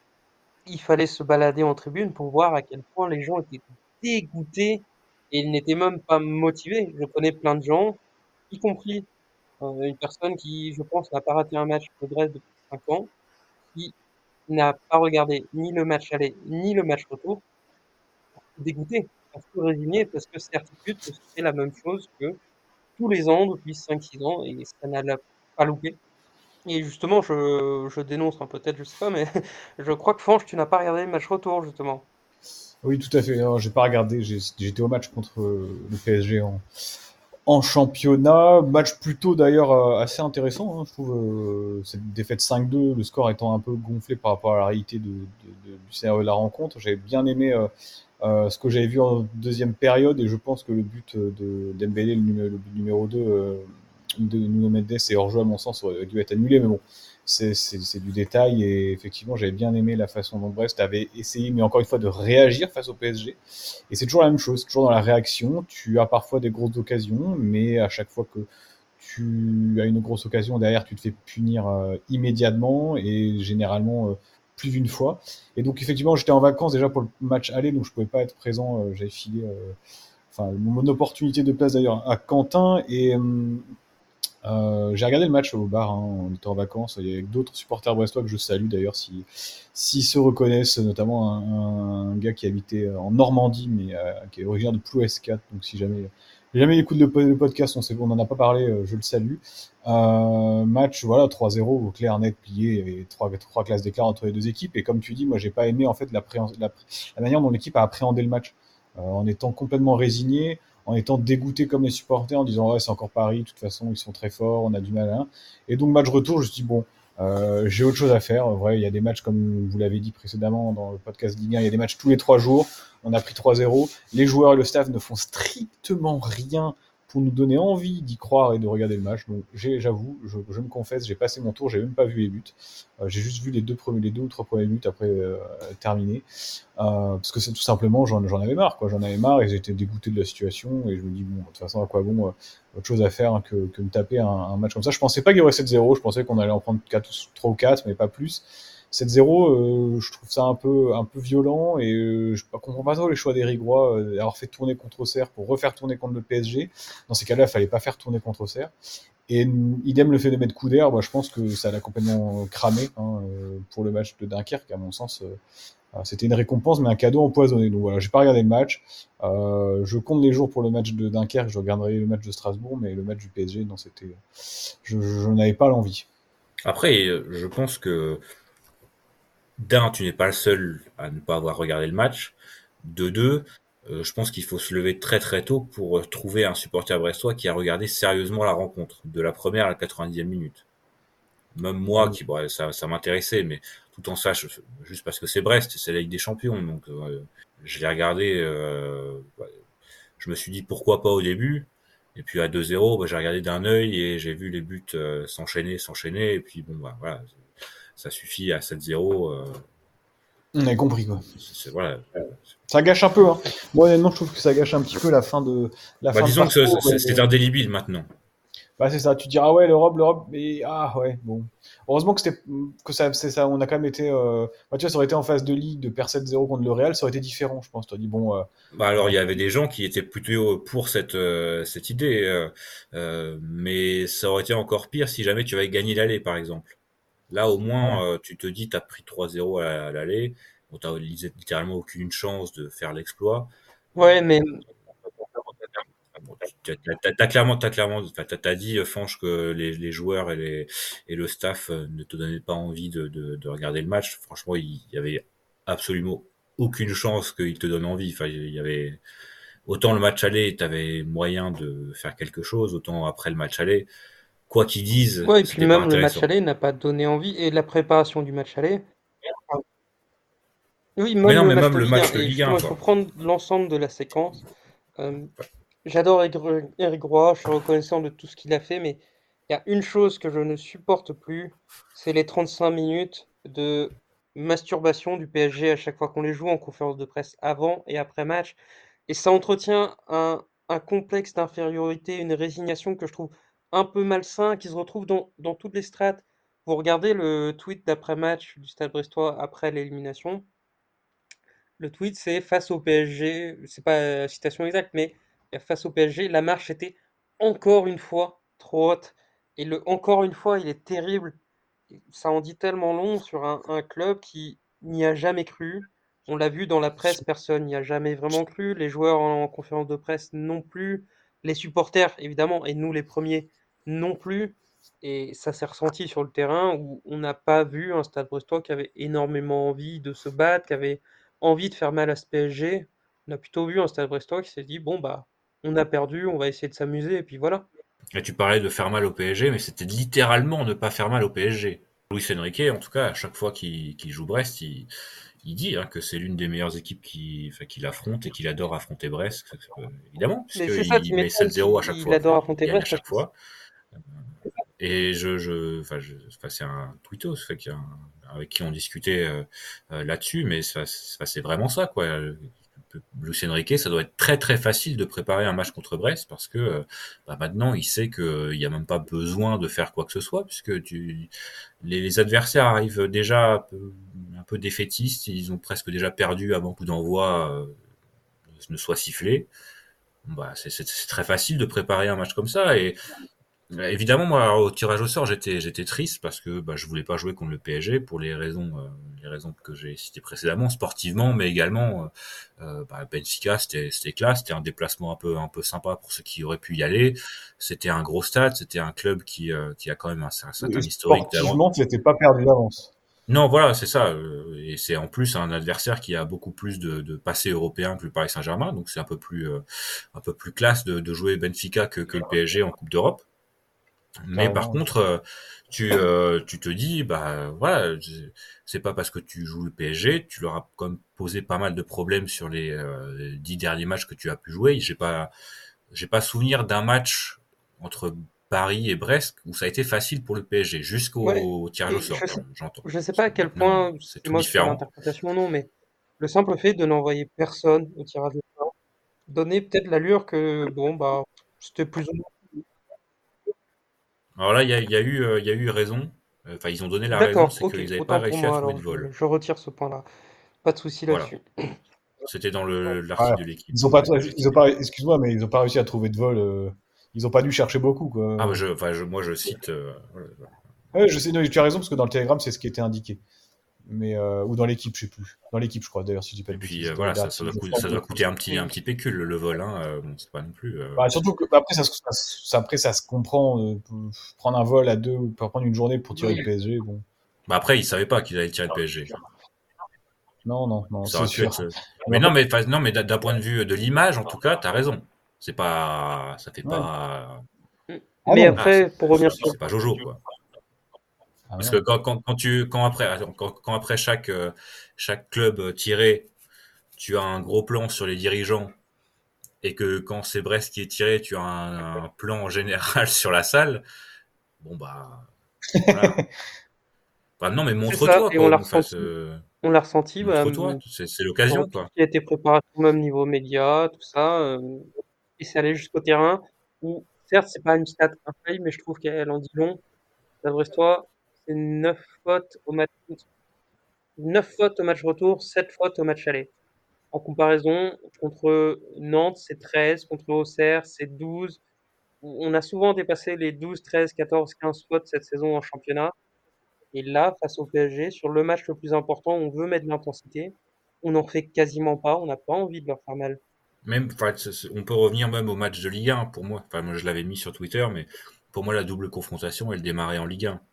il fallait se balader en tribune pour voir à quel point les gens étaient dégoûtés et ils n'étaient même pas motivés. Je connais plein de gens, y compris euh, une personne qui, je pense, n'a pas raté un match de Brest depuis cinq ans, qui n'a pas regardé ni le match aller, ni le match retour, dégoûté, un peu résigné, parce que certitude que c'était la même chose que tous les ans depuis cinq six ans, et ça n'a pas loupé. Et justement, je, je dénonce, hein, peut-être, je sais pas, mais je crois que Fanch, tu n'as pas regardé le match retour, justement. Oui, tout à fait. Non, j'ai pas regardé. J'ai- J'étais au match contre euh, le P S G en, en championnat. Match plutôt d'ailleurs euh, assez intéressant. Hein, je trouve euh, cette défaite cinq deux, le score étant un peu gonflé par rapport à la réalité de, de- de- du scénario de la rencontre. J'avais bien aimé euh, euh, ce que j'avais vu en deuxième période, et je pense que le but de Dembélé, le, numé- le but numéro deux euh, de Nuno Mendes est hors-jeu à mon sens, aurait dû être annulé, mais bon, c'est c'est- c'est du détail, et effectivement j'avais bien aimé la façon dont Brest avait essayé, mais encore une fois, de réagir face au P S G. Et c'est toujours la même chose, toujours dans la réaction. Tu as parfois des grosses occasions, mais à chaque fois que tu as une grosse occasion derrière, tu te fais punir euh, immédiatement, et généralement euh, plus d'une fois. Et donc effectivement, j'étais en vacances déjà pour le match aller, donc je pouvais pas être présent. Euh, j'avais filé euh, enfin mon opportunité de place d'ailleurs à Quentin et euh, j'ai regardé le match au bar, hein, on était en vacances, il y avait d'autres supporters brestois que je salue d'ailleurs si s'ils se reconnaissent, notamment un, un gars qui habitait en Normandie mais euh, qui est originaire de Plouescat, donc si jamais jamais il écoute le, le podcast, on sait on n'en a pas parlé, euh, je le salue. Euh, match voilà trois zéro au clair net plié, il y avait trois trois classes d'écart entre les deux équipes et comme tu dis, moi j'ai pas aimé en fait la, la, la manière dont l'équipe a appréhendé le match, euh, en étant complètement résigné, en étant dégoûté comme les supporters, en disant ouais c'est encore Paris, de toute façon ils sont très forts, on a du mal à... Et donc match retour, je me suis dit bon, euh, j'ai autre chose à faire. En vrai, il y a des matchs comme vous l'avez dit précédemment dans le podcast Ligue un, il y a des matchs tous les trois jours, on a pris trois zéro, les joueurs et le staff ne font strictement rien pour nous donner envie d'y croire et de regarder le match. Donc j'ai, j'avoue, je, je me confesse, j'ai passé mon tour, j'ai même pas vu les buts. Euh, j'ai juste vu les deux premiers, les deux ou trois premiers buts après euh, terminer. Euh, parce que c'est tout simplement, j'en, j'en avais marre, quoi. J'en avais marre et j'étais dégoûté de la situation. Et je me dis, bon, de toute façon, à quoi bon, euh, autre chose à faire hein, que, que de taper un, un match comme ça. Je pensais pas qu'il y aurait sept zéro, je pensais qu'on allait en prendre quatre, trois ou quatre, mais pas plus. sept zéro, euh, je trouve ça un peu, un peu violent et euh, je comprends pas trop les choix d'Éric Roy euh, d'avoir fait tourner contre Auxerre pour refaire tourner contre le P S G. Dans ces cas-là, il fallait pas faire tourner contre Auxerre. Et idem le fait de mettre Couder, bah, je pense que ça l'a complètement cramé hein, euh, pour le match de Dunkerque, à mon sens. Euh, c'était une récompense, mais un cadeau empoisonné. Donc voilà, j'ai pas regardé le match. Euh, je compte les jours pour le match de Dunkerque, je regarderai le match de Strasbourg, mais le match du P S G, non, c'était, je, je, je n'avais pas l'envie. Après, je pense que d'un, tu n'es pas le seul à ne pas avoir regardé le match. De deux, euh, je pense qu'il faut se lever très très tôt pour trouver un supporter brestois qui a regardé sérieusement la rencontre, de la première à la quatre-vingt-dixième minute. Même moi, qui bon, ça, ça m'intéressait, mais tout en ça, je, juste parce que c'est Brest, c'est la Ligue des Champions, donc euh, je l'ai regardé, euh, je me suis dit pourquoi pas au début, et puis à deux zéro, bah, j'ai regardé d'un œil et j'ai vu les buts euh, s'enchaîner, s'enchaîner, et puis bon, bah, voilà, ça suffit à sept zéro. Euh, On a compris quoi. c'est, c'est, voilà. Ça gâche un peu. Hein. Moi honnêtement, je trouve que ça gâche un petit peu la fin de la bah, fin. Disons de que parcours, c'est, et... c'est indélébile maintenant. Bah c'est ça. Tu te diras ouais l'Europe, l'Europe, mais ah ouais bon. Heureusement que c'était que ça, c'est ça. On a quand même été. Euh... Bah, tu vois, ça aurait été en phase de ligue de perdre sept zéro contre le Real, ça aurait été différent, je pense. Tu as dit bon. Euh... Bah alors il y avait des gens qui étaient plutôt pour cette euh, cette idée, euh, euh, mais ça aurait été encore pire si jamais tu avais gagné l'aller par exemple. Là au moins ouais. euh, tu te dis t'as pris trois zéro à, à l'aller, bon, t'as littéralement aucune chance de faire l'exploit. Ouais mais bon, t'as, t'as, t'as clairement t'as clairement t'as, t'as dit Fanche que les, les joueurs et les et le staff ne te donnaient pas envie de, de, de regarder le match. Franchement il y avait absolument aucune chance qu'il te donne envie. Enfin il y avait autant le match aller, t'avais moyen de faire quelque chose, autant après le match aller, quoi qu'ils disent, ouais, et puis même le match intéressant. aller n'a pas donné envie, et la préparation du match aller. Oui, même mais non, le mais match même de le Ligue match un. de Et Ligue un, justement, il faut prendre l'ensemble de la séquence. Euh, j'adore Éric Roy, je suis reconnaissant de tout ce qu'il a fait, mais il y a une chose que je ne supporte plus, c'est les trente-cinq minutes de masturbation du P S G à chaque fois qu'on les joue en conférence de presse avant et après match. Et ça entretient un, un complexe d'infériorité, une résignation que je trouve un peu malsain, qui se retrouve dans, dans toutes les strates. Vous regardez le tweet d'après-match du Stade Brestois après l'élimination. Le tweet, c'est face au P S G, c'est pas la citation exacte, mais face au P S G, la marche était encore une fois trop haute. Et le encore une fois, il est terrible. Ça en dit tellement long sur un, un club qui n'y a jamais cru. On l'a vu dans la presse, personne n'y a jamais vraiment cru. Les joueurs en, en conférence de presse non plus. Les supporters, évidemment, et nous les premiers non plus. Et ça s'est ressenti sur le terrain où on n'a pas vu un Stade Brestois qui avait énormément envie de se battre, qui avait envie de faire mal à ce P S G. On a plutôt vu un Stade Brestois qui s'est dit bon bah on a perdu, on va essayer de s'amuser et puis voilà. Et tu parlais de faire mal au P S G, mais c'était littéralement ne pas faire mal au P S G. Luis Enrique, en tout cas, à chaque fois qu'il, qu'il joue Brest, il, il dit hein, que c'est l'une des meilleures équipes qu'il, enfin, qu'il affronte et qu'il adore affronter Brest, euh, évidemment, puisqu'il met sept zéro à chaque il fois. Adore affronter il gagne Brest à chaque fois. Et je, je, enfin, je, enfin, c'est un tweetos, fait qu'il y a un, avec qui on discutait euh, euh, là-dessus, mais ça, ça, c'est vraiment ça, quoi. Luis Enrique, ça doit être très très facile de préparer un match contre Brest parce que bah, maintenant il sait qu'il n'y a même pas besoin de faire quoi que ce soit puisque tu, les, les adversaires arrivent déjà un peu, un peu défaitistes, ils ont presque déjà perdu avant que coup d'envoi euh, ne soit sifflé. bah, c'est, c'est, c'est très facile de préparer un match comme ça. Et évidemment, moi, au tirage au sort, j'étais, j'étais triste parce que bah, je voulais pas jouer contre le P S G pour les raisons, euh, les raisons que j'ai citées précédemment, sportivement, mais également euh, bah, Benfica, c'était, c'était classe, c'était un déplacement un peu, un peu sympa pour ceux qui auraient pu y aller. C'était un gros stade, c'était un club qui, euh, qui a quand même un, un certain historique d'avance. Sportivement, tu n'étais pas perdu d'avance. Non, voilà, c'est ça. Et c'est en plus un adversaire qui a beaucoup plus de, de passé européen que le Paris Saint-Germain, donc c'est un peu plus, euh, un peu plus classe de, de jouer Benfica que, que le P S G en Coupe d'Europe. Mais Carrément. par contre, euh, tu, euh, tu te dis, bah voilà, c'est pas parce que tu joues le P S G, tu leur as quand même posé pas mal de problèmes sur les euh, dix derniers matchs que tu as pu jouer. J'ai pas, j'ai pas souvenir d'un match entre Paris et Brest où ça a été facile pour le P S G jusqu'au Ouais, tirage au et sort, je sais, pardon, j'entends. je sais pas à quel Maintenant, point c'est c'est tout moi qui fais différent. l'interprétation ou non, mais le simple fait de n'envoyer personne au tirage au sort donnait peut-être l'allure que, bon, bah, c'était plus ou moins. Alors là, il y a, il y a eu, euh, il y a eu raison. Enfin, ils ont donné la raison, D'accord, c'est ok, qu'ils n'avaient pas autant pour réussi à moi, trouver de alors je, vol. je retire ce point-là. Pas de souci Voilà. là-dessus. C'était dans le, Ouais, l'article de l'équipe. ils ont pas, que j'ai ils ont cité. pas, excuse-moi, mais ils ont pas réussi à trouver de vol. euh, Ils ont pas dû chercher beaucoup, quoi. Ah, bah, je, enfin, je, moi, je cite. euh, voilà. Ouais, je sais, non, tu as raison parce que dans le télégramme, c'est ce qui était indiqué. Mais euh, ou dans l'équipe, je sais plus. Dans l'équipe, je crois. D'ailleurs, si je dis pas Et de puis bêtises. euh, Dans voilà, les ça, ça, doit articles de coûter, ça France. doit coûter un petit, un Mm. petit pécule le vol. Hein. Euh, bon, c'est pas non plus. Euh... Bah, surtout que après, ça, se- ça, se- après, ça se comprend. euh, pour prendre un vol à deux, pour prendre une journée pour tirer le P S G, bon. Bah après, ils savaient pas qu'ils allaient tirer le P S G. Non, non, non, Ça c'est aurait pu sûr. être. euh, Mais Mais en non, fait, mais enfin, non, mais d'un d'un point de vue de l'image, en tout cas, t'as raison. C'est pas, ça fait ouais. pas. Mm. Ah Mais non. Ah, c'est après, pour revenir c'est- sur c'est pas Jojo, quoi. Ah Parce que non. quand, quand, quand tu, quand après, attends, quand, quand après chaque, euh, chaque club euh, tiré, tu as un gros plan sur les dirigeants, et que quand c'est Brest qui est tiré, tu as un, un plan général sur la salle. Bon bah, voilà. Bah non, mais c'est ça, montre-toi, et on quoi. l'a Enfin, ressenti. c'est- On l'a ressenti, bah, montre-toi, mm, c'est c'est sur l'occasion, tout quoi. ce qui a été préparation, même niveau média, tout ça, euh, et c'est allé jusqu'au terrain, où, certes, c'est pas une stat infaillible, mais je trouve qu'elle en dit long. Stade Brestois, c'est neuf fautes au match, neuf fautes au match retour, sept fautes au match aller. En comparaison, contre Nantes, c'est treize, contre Auxerre, c'est douze. On a souvent dépassé les douze, treize, quatorze, quinze fautes cette saison en championnat. Et là, face au P S G, sur le match le plus important, on veut mettre de l'intensité. On n'en fait quasiment pas, on n'a pas envie de leur faire mal. Même, enfin, c'est- c'est- on peut revenir même au match de Ligue un, pour moi. Enfin, moi, je l'avais mis sur Twitter, mais pour moi, la double confrontation, elle démarrait en Ligue un.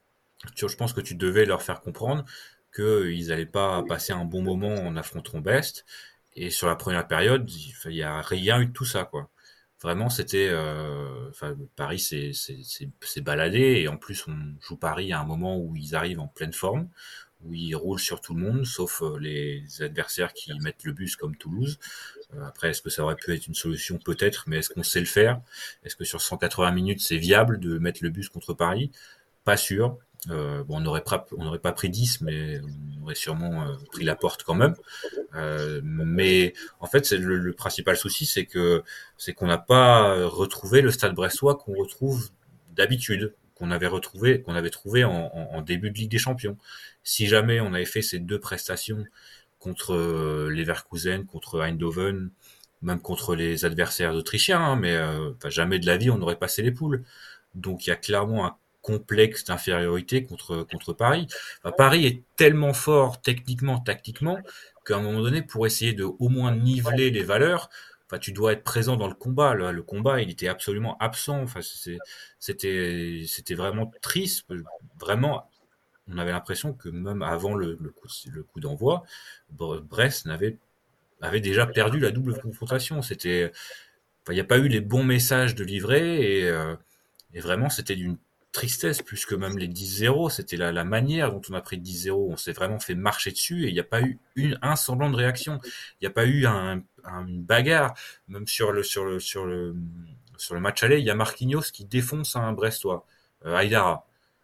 Tu vois, je pense que tu devais leur faire comprendre qu'ils n'allaient pas passer un bon moment en affrontant Brest. Et sur la première période, il n'y a rien eu de tout ça, quoi. Vraiment, c'était, euh, enfin, Paris s'est c'est, c'est, c'est baladé, et en plus, on joue Paris à un moment où ils arrivent en pleine forme, où ils roulent sur tout le monde, sauf euh, les adversaires qui mettent le bus comme Toulouse. Euh, après, est-ce que ça aurait pu être une solution? Peut-être, mais est-ce qu'on sait le faire? Est-ce que sur cent quatre-vingts minutes, c'est viable de mettre le bus contre Paris? Pas sûr. Euh, bon, on n'aurait pas, on n'aurait pas pris dix, mais on aurait sûrement euh, pris la porte quand même. Euh, mais en fait, c'est le, le principal souci, c'est que c'est qu'on n'a pas retrouvé le Stade Brestois qu'on retrouve d'habitude, qu'on avait retrouvé, qu'on avait trouvé en, en, en début de Ligue des Champions. Si jamais on avait fait ces deux prestations contre euh, Leverkusen, contre Eindhoven, même contre les adversaires autrichiens, hein, mais euh, enfin, jamais de la vie on aurait passé les poules. Donc il y a clairement un complexe d'infériorité contre contre Paris. Enfin, Paris est tellement fort techniquement, tactiquement, qu'à un moment donné, pour essayer de au moins niveler les valeurs, enfin, tu dois être présent dans le combat. Là, le combat, il était absolument absent. Enfin, c'est- c'était c'était vraiment triste. Vraiment, on avait l'impression que même avant le, le coup, le coup d'envoi, Bre- Brest n'avait avait déjà perdu la double confrontation. C'était, enfin, il n'y a pas eu les bons messages de livrer, et, euh, et vraiment, c'était d'une tristesse plus que même les dix zéro. C'était la, la manière dont on a pris dix zéro. On s'est vraiment fait marcher dessus, et il n'y a pas eu une, un semblant de réaction. Il n'y a pas eu un, un- une bagarre. Même sur le, sur le, sur le, sur le match aller, il y a Marquinhos qui défonce un Brestois, euh, Aïdara.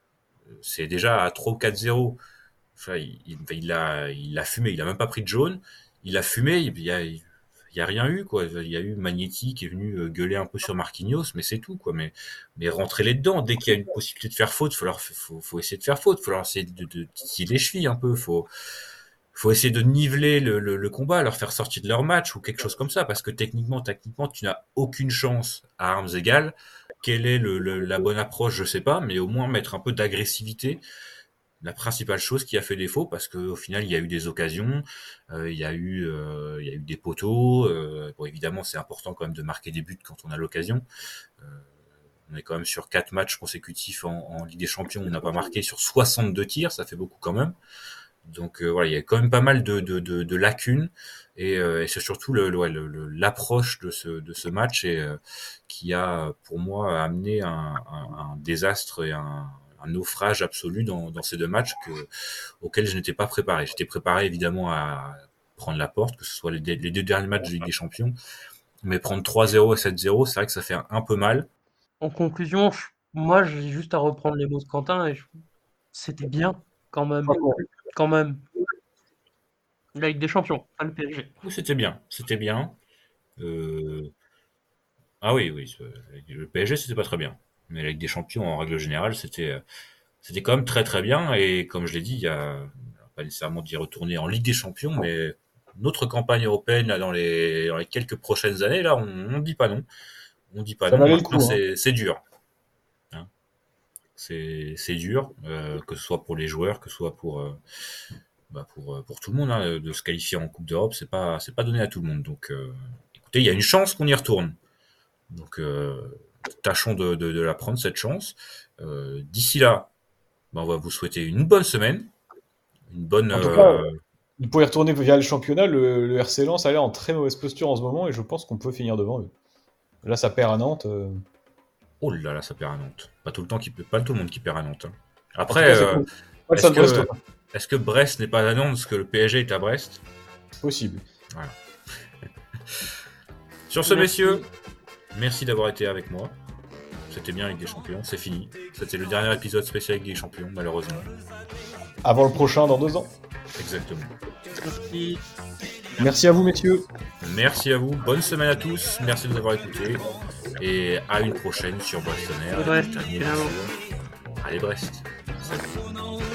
C'est déjà à trois ou quatre zéro. Enfin, il, il, il a, il a fumé. Il a même pas pris de jaune. Il a fumé. Il y a, il y a rien eu, quoi. Il y a eu Magnetti qui est venu euh, gueuler un peu sur Marquinhos, mais c'est tout, quoi. Mais, mais rentrer les dedans. Dès qu'il y a une possibilité de faire faute, faut leur, faut, faut essayer de faire faute. Faut leur essayer de, de, de titiller les chevilles un peu. Faut, faut essayer de niveler le, le, le combat, leur faire sortir de leur match ou quelque chose comme ça, parce que techniquement, tactiquement, tu n'as aucune chance à armes égales. Quelle est le, le, la bonne approche, je sais pas, mais au moins mettre un peu d'agressivité. La principale chose qui a fait défaut, parce qu'au final, il y a eu des occasions, euh, il y a eu, euh, il y a eu des poteaux. Euh, bon, évidemment, c'est important quand même de marquer des buts quand on a l'occasion. Euh, on est quand même sur quatre matchs consécutifs en, en Ligue des Champions, on n'a pas marqué sur soixante-deux tirs, ça fait beaucoup quand même. Donc euh, voilà, il y a quand même pas mal de, de, de, de lacunes, et, euh, et c'est surtout le, le, le, l'approche de ce, de ce match et, euh, qui a, pour moi, amené un, un, un désastre et un, un naufrage absolu dans, dans ces deux matchs que, auxquels je n'étais pas préparé. J'étais préparé évidemment à prendre la porte, que ce soit les, les deux derniers matchs de Ligue des Champions, mais prendre trois zéro et sept zéro, c'est vrai que ça fait un, un peu mal. En conclusion, je- moi j'ai juste à reprendre les mots de Quentin et je- c'était bien quand même, quand même. La Ligue des Champions, pas le P S G. Oui, c'était bien, c'était bien. Euh... Ah oui, oui, le P S G c'était pas très bien, mais la Ligue des Champions en règle générale c'était c'était quand même très très bien, et comme je l'ai dit, il y a pas nécessairement d'y retourner en Ligue des Champions, mais notre campagne européenne là dans les dans les quelques prochaines années là, on, on dit pas non, on dit pas Ça non. valait le Maintenant, coup, c'est c'est dur, hein. C'est c'est dur, euh, que ce soit pour les joueurs, que ce soit pour euh, bah pour pour tout le monde, hein, de se qualifier en Coupe d'Europe, c'est pas c'est pas donné à tout le monde. Donc euh, écoutez, il y a une chance qu'on y retourne. Donc euh, tâchons de, de, de la prendre cette chance. Euh, d'ici là, ben, on va vous souhaiter une bonne semaine, une bonne. En tout euh, cas, vous pouvez retourner via le championnat. Le, le R C Lens a l'air en très mauvaise posture en ce moment, et je pense qu'on peut finir devant eux. Là, ça perd à Nantes. euh, Oh là là, ça perd à Nantes. Pas tout le temps qui peut, pas tout le monde qui perd à Nantes, hein. en tout Après, cas, c'est euh, cool. Pas le est-ce Stade que Brestois. est-ce que Brest n'est pas à Nantes parce que le P S G est à Brest? Possible. Voilà. Sur ce, Merci. messieurs, merci d'avoir été avec moi. C'était bien Ligue des Champions, c'est fini. C'était le dernier épisode spécial Ligue des Champions, malheureusement. Avant le prochain, dans deux ans. Exactement. Merci. Merci à vous, messieurs. Merci à vous, bonne semaine à tous, merci de nous avoir écoutés, et à une prochaine sur Brest On Air. Brest, Et puis, ciao. Allez Brest. Salut.